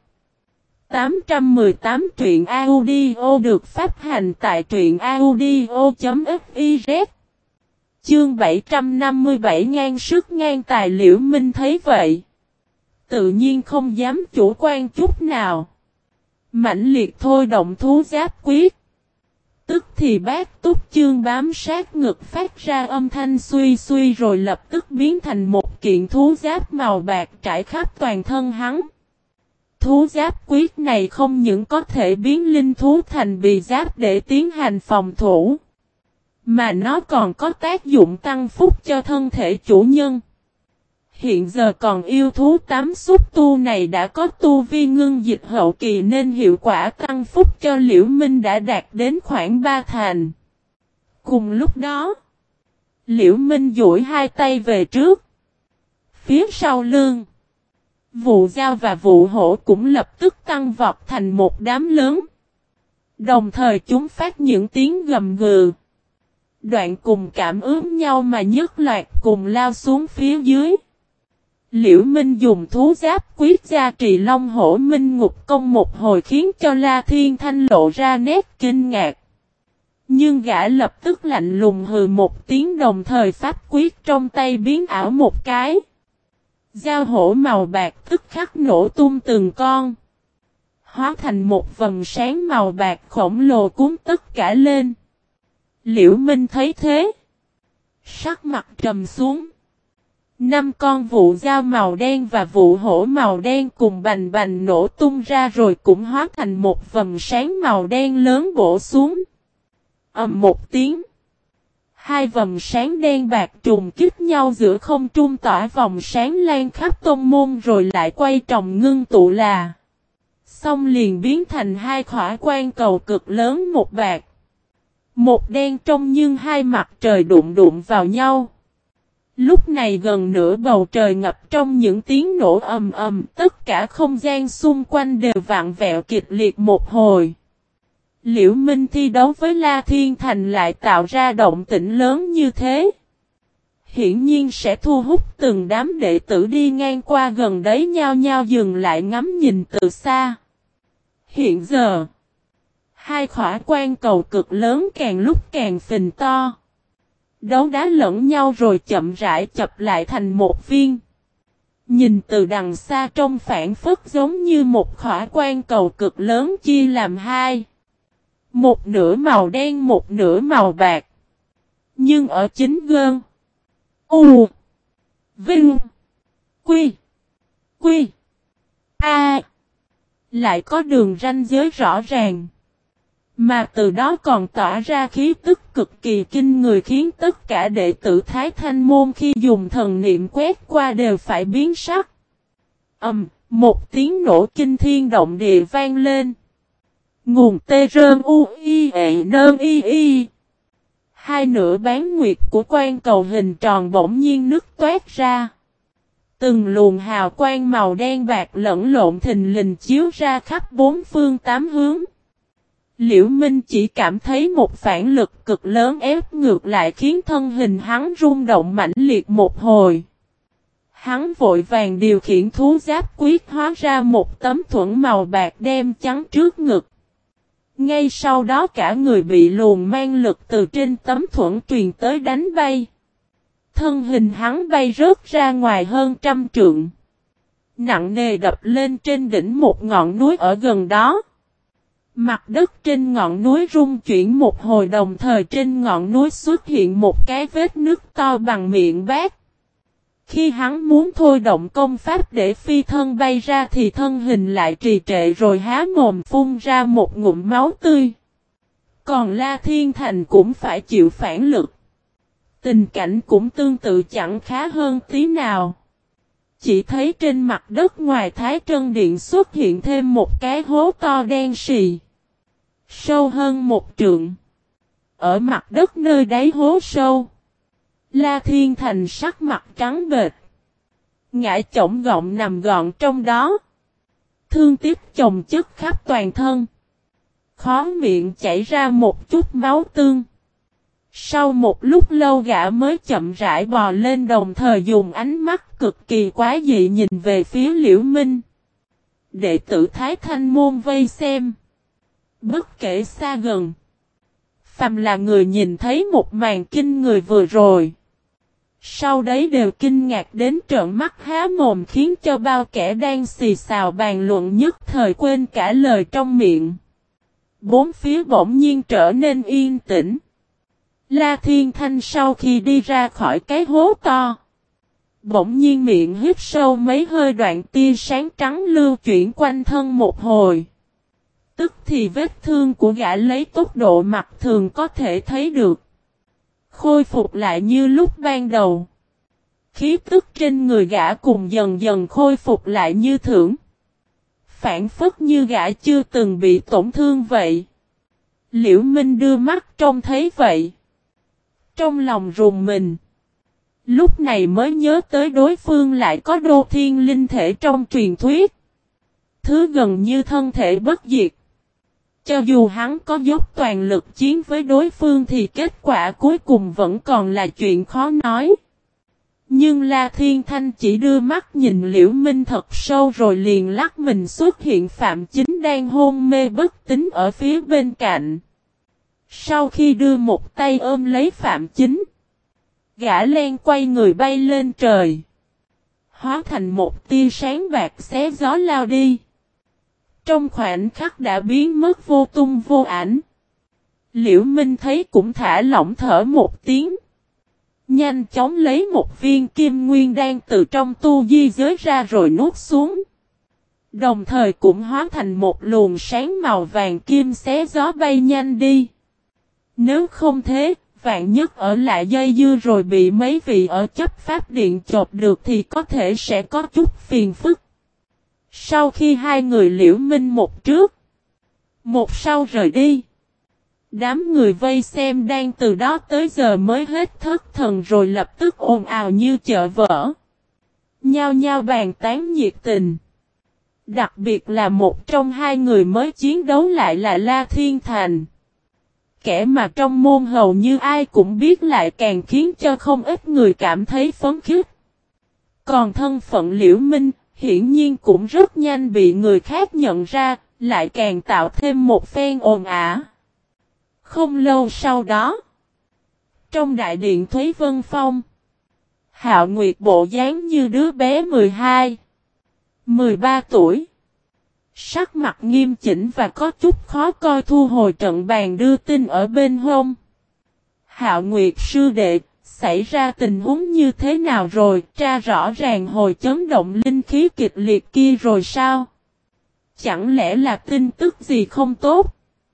S1: 818 truyện audio được phát hành tại truyện audio.fiz. Chương 757 ngang sức ngang tài. Liễu Minh thấy vậy, tự nhiên không dám chủ quan chút nào. Mãnh liệt thôi động thú giáp quyết. Tức thì bát túc chương bám sát ngực phát ra âm thanh suy suy rồi lập tức biến thành một kiện thú giáp màu bạc trải khắp toàn thân hắn. Thú giáp quyết này không những có thể biến linh thú thành bì giáp để tiến hành phòng thủ, mà nó còn có tác dụng tăng phúc cho thân thể chủ nhân. Hiện giờ còn yêu thú 8 xúc tu này đã có tu vi ngưng dịch hậu kỳ nên hiệu quả tăng phúc cho Liễu Minh đã đạt đến khoảng 3 thành. Cùng lúc đó, Liễu Minh duỗi hai tay về trước. Phía sau lưng, vụ dao và vụ hổ cũng lập tức tăng vọt thành một đám lớn. Đồng thời chúng phát những tiếng gầm gừ. Đoạn cùng cảm ứng nhau mà nhất loạt cùng lao xuống phía dưới. Liễu Minh dùng thú giáp quyết gia trì Long Hổ Minh Ngục Công một hồi khiến cho La Thiên Thanh lộ ra nét kinh ngạc. Nhưng gã lập tức lạnh lùng hừ một tiếng đồng thời pháp quyết trong tay biến ảo một cái. Dao hổ màu bạc tức khắc nổ tung từng con. Hóa thành một vầng sáng màu bạc khổng lồ cuốn tất cả lên. Liễu Minh thấy thế, sắc mặt trầm xuống. 5 con vụ dao màu đen và vụ hổ màu đen cùng bành bành nổ tung ra rồi cũng hóa thành một vầng sáng màu đen lớn bổ xuống. Ầm một tiếng. 2 vầng sáng đen bạc trùng kích nhau giữa không trung tỏa vòng sáng lan khắp tôn môn rồi lại quay tròng ngưng tụ là. Xong liền biến thành 2 khỏa quan cầu cực lớn một bạc. Một đen trong nhưng 2 mặt trời đụng đụng vào nhau. Lúc này gần nửa bầu trời ngập trong những tiếng nổ ầm ầm, tất cả không gian xung quanh đều vặn vẹo kịch liệt một hồi. Liễu Minh thi đấu với La Thiên Thành lại tạo ra động tĩnh lớn như thế. Hiển nhiên sẽ thu hút từng đám đệ tử đi ngang qua gần đấy nhao nhao dừng lại ngắm nhìn từ xa. Hiện giờ, 2 khỏa quan cầu cực lớn càng lúc càng phình to. Đấu đá lẫn nhau rồi chậm rãi chập lại thành một viên. Nhìn từ đằng xa trông phản phất giống như một khỏa quan cầu cực lớn chia làm 2. Một nửa màu đen một nửa màu bạc. Nhưng ở chính gơn U Vinh Quy Quy A lại có đường ranh giới rõ ràng. Mà từ đó còn tỏa ra khí tức cực kỳ kinh người khiến tất cả đệ tử Thái Thanh Môn khi dùng thần niệm quét qua đều phải biến sắc. Một tiếng nổ kinh thiên động địa vang lên. Nguồn tê rơn u y ệ nơn y y. 2 nửa bán nguyệt của quan cầu hình tròn bỗng nhiên nứt toát ra. Từng luồng hào quang màu đen bạc lẫn lộn thình lình chiếu ra khắp 4 phương 8 hướng. Liễu Minh chỉ cảm thấy một phản lực cực lớn ép ngược lại khiến thân hình hắn rung động mãnh liệt một hồi. Hắn vội vàng điều khiển thú giáp quyết hóa ra một tấm thuẫn màu bạc đem chắn trước ngực. Ngay sau đó cả người bị luồng mang lực từ trên tấm thuẫn truyền tới đánh bay. Thân hình hắn bay rớt ra ngoài hơn 100 trượng. Nặng nề đập lên trên đỉnh một ngọn núi ở gần đó. Mặt đất trên ngọn núi rung chuyển một hồi, đồng thời trên ngọn núi xuất hiện một cái vết nứt to bằng miệng bát. Khi hắn muốn thôi động công pháp để phi thân bay ra thì thân hình lại trì trệ rồi há mồm phun ra một ngụm máu tươi. Còn La Thiên Thành cũng phải chịu phản lực. Tình cảnh cũng tương tự chẳng khá hơn tí nào. Chỉ thấy trên mặt đất ngoài Thái Trân Điện xuất hiện thêm một cái hố to đen sì. Sâu hơn 1 trượng. Ở mặt đất nơi đáy hố sâu, La Thiên Thành sắc mặt trắng bệch, ngã chổng gọng nằm gọn trong đó. Thương tiếc chồng chất khắp toàn thân. Khóe miệng chảy ra một chút máu tương. Sau một lúc lâu gã mới chậm rãi bò lên, đồng thời dùng ánh mắt cực kỳ quái dị nhìn về phía Liễu Minh. Đệ tử Thái Thanh môn vây xem. Bất kể xa gần, phàm là người nhìn thấy một màn kinh người vừa rồi, sau đấy đều kinh ngạc đến trợn mắt há mồm, khiến cho bao kẻ đang xì xào bàn luận nhất thời quên cả lời trong miệng. Bốn phía bỗng nhiên trở nên yên tĩnh. La Thiên Thanh sau khi đi ra khỏi cái hố to, bỗng nhiên miệng hít sâu mấy hơi, đoạn tia sáng trắng lưu chuyển quanh thân một hồi. Tức thì vết thương của gã lấy tốc độ mặt thường có thể thấy được khôi phục lại như lúc ban đầu. Khí tức trên người gã cùng dần dần khôi phục lại như thường. Phản phất như gã chưa từng bị tổn thương vậy. Liễu Minh đưa mắt trông thấy vậy, trong lòng rùng mình. Lúc này mới nhớ tới đối phương lại có đô thiên linh thể trong truyền thuyết. Thứ gần như thân thể bất diệt. Cho dù hắn có dốc toàn lực chiến với đối phương thì kết quả cuối cùng vẫn còn là chuyện khó nói. Nhưng La Thiên Thanh chỉ đưa mắt nhìn Liễu Minh thật sâu rồi liền lắc mình xuất hiện Phạm Chính đang hôn mê bất tỉnh ở phía bên cạnh. Sau khi đưa một tay ôm lấy Phạm Chính, gã len quay người bay lên trời, hóa thành một tia sáng bạc xé gió lao đi. Trong khoảnh khắc đã biến mất vô tung vô ảnh. Liễu Minh thấy cũng thả lỏng thở một tiếng. Nhanh chóng lấy một viên kim nguyên đan từ trong tu di giới ra rồi nuốt xuống. Đồng thời cũng hóa thành một luồng sáng màu vàng kim xé gió bay nhanh đi. Nếu không thế, vạn nhất ở lại dây dưa rồi bị mấy vị ở chấp pháp điện chộp được thì có thể sẽ có chút phiền phức. Sau khi hai người Liễu Minh một trước, một sau rời đi, đám người vây xem đang từ đó tới giờ mới hết thất thần rồi lập tức ồn ào như chợ vỡ. Nhao nhao bàn tán nhiệt tình. Đặc biệt là một trong hai người mới chiến đấu lại là La Thiên Thành. Kẻ mà trong môn hầu như ai cũng biết lại càng khiến cho không ít người cảm thấy phấn khích. Còn thân phận Liễu Minh hiển nhiên cũng rất nhanh bị người khác nhận ra, lại càng tạo thêm một phen ồn ào. Không lâu sau đó, trong đại điện Thúy Vân Phong, Hạo Nguyệt bộ dáng như đứa bé 12, 13 tuổi. Sắc mặt nghiêm chỉnh và có chút khó coi thu hồi trận bàn đưa tin ở bên hông. Hạo Nguyệt sư đệ, xảy ra tình huống như thế nào rồi, tra rõ ràng hồi chấn động linh khí kịch liệt kia rồi sao? Chẳng lẽ là tin tức gì không tốt?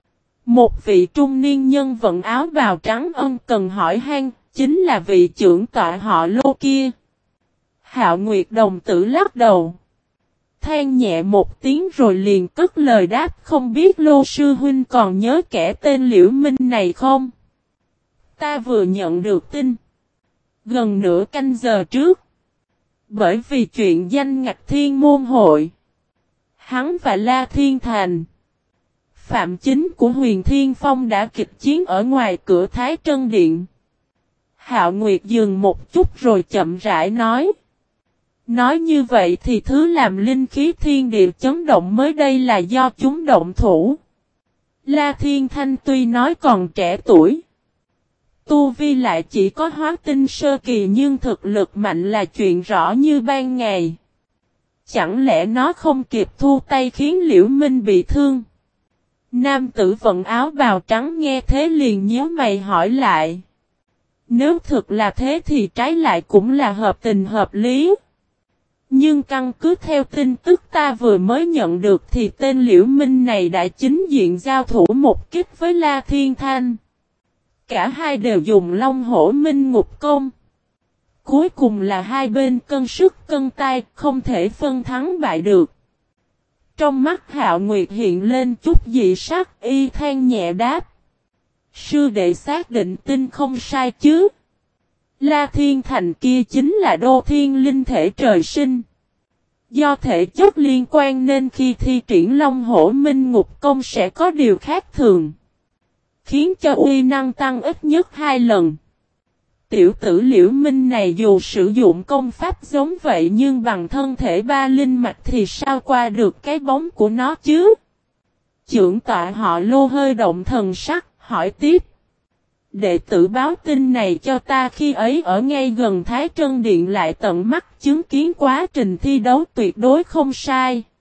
S1: Một vị trung niên nhân vận áo bào trắng ân cần hỏi han, chính là vị trưởng tọa họ Lô kia. Hạo Nguyệt đồng tử lắc đầu, than nhẹ một tiếng rồi liền cất lời đáp, không biết Lô sư huynh còn nhớ kẻ tên Liễu Minh này không? Ta vừa nhận được tin, gần nửa canh giờ trước. Bởi vì chuyện danh ngạch thiên môn hội, hắn và La Thiên Thành, Phạm chính của Huyền Thiên Phong đã kịch chiến ở ngoài cửa Thái Trân Điện. Hạo Nguyệt dừng một chút rồi chậm rãi nói. Nói như vậy thì thứ làm linh khí thiên địa chấn động mới đây là do chúng động thủ. La Thiên Thanh tuy nói còn trẻ tuổi. Tu vi lại chỉ có hóa tinh sơ kỳ nhưng thực lực mạnh là chuyện rõ như ban ngày. Chẳng lẽ nó không kịp thu tay khiến Liễu Minh bị thương? Nam tử vận áo bào trắng nghe thế liền nhíu mày hỏi lại. Nếu thực là thế thì trái lại cũng là hợp tình hợp lý. Nhưng căn cứ theo tin tức ta vừa mới nhận được thì tên Liễu Minh này đã chính diện giao thủ một kích với La Thiên Thanh. Cả hai đều dùng Long Hổ Minh Ngục Công. Cuối cùng là hai bên cân sức cân tay, không thể phân thắng bại được. Trong mắt Hạo Nguyệt hiện lên chút dị sắc, y than nhẹ đáp. Sư đệ xác định tin không sai chứ. La Thiên Thành kia chính là đô thiên linh thể trời sinh. Do thể chất liên quan nên khi thi triển Long Hổ Minh Ngục Công sẽ có điều khác thường. Khiến cho uy năng tăng ít nhất 2 lần. Tiểu tử Liễu Minh này dù sử dụng công pháp giống vậy nhưng bằng thân thể ba linh mạch thì sao qua được cái bóng của nó chứ? Chưởng tọa họ Lô hơi động thần sắc, hỏi tiếp. Đệ tử báo tin này cho ta khi ấy ở ngay gần Thái Trân Điện lại tận mắt chứng kiến quá trình thi đấu tuyệt đối không sai.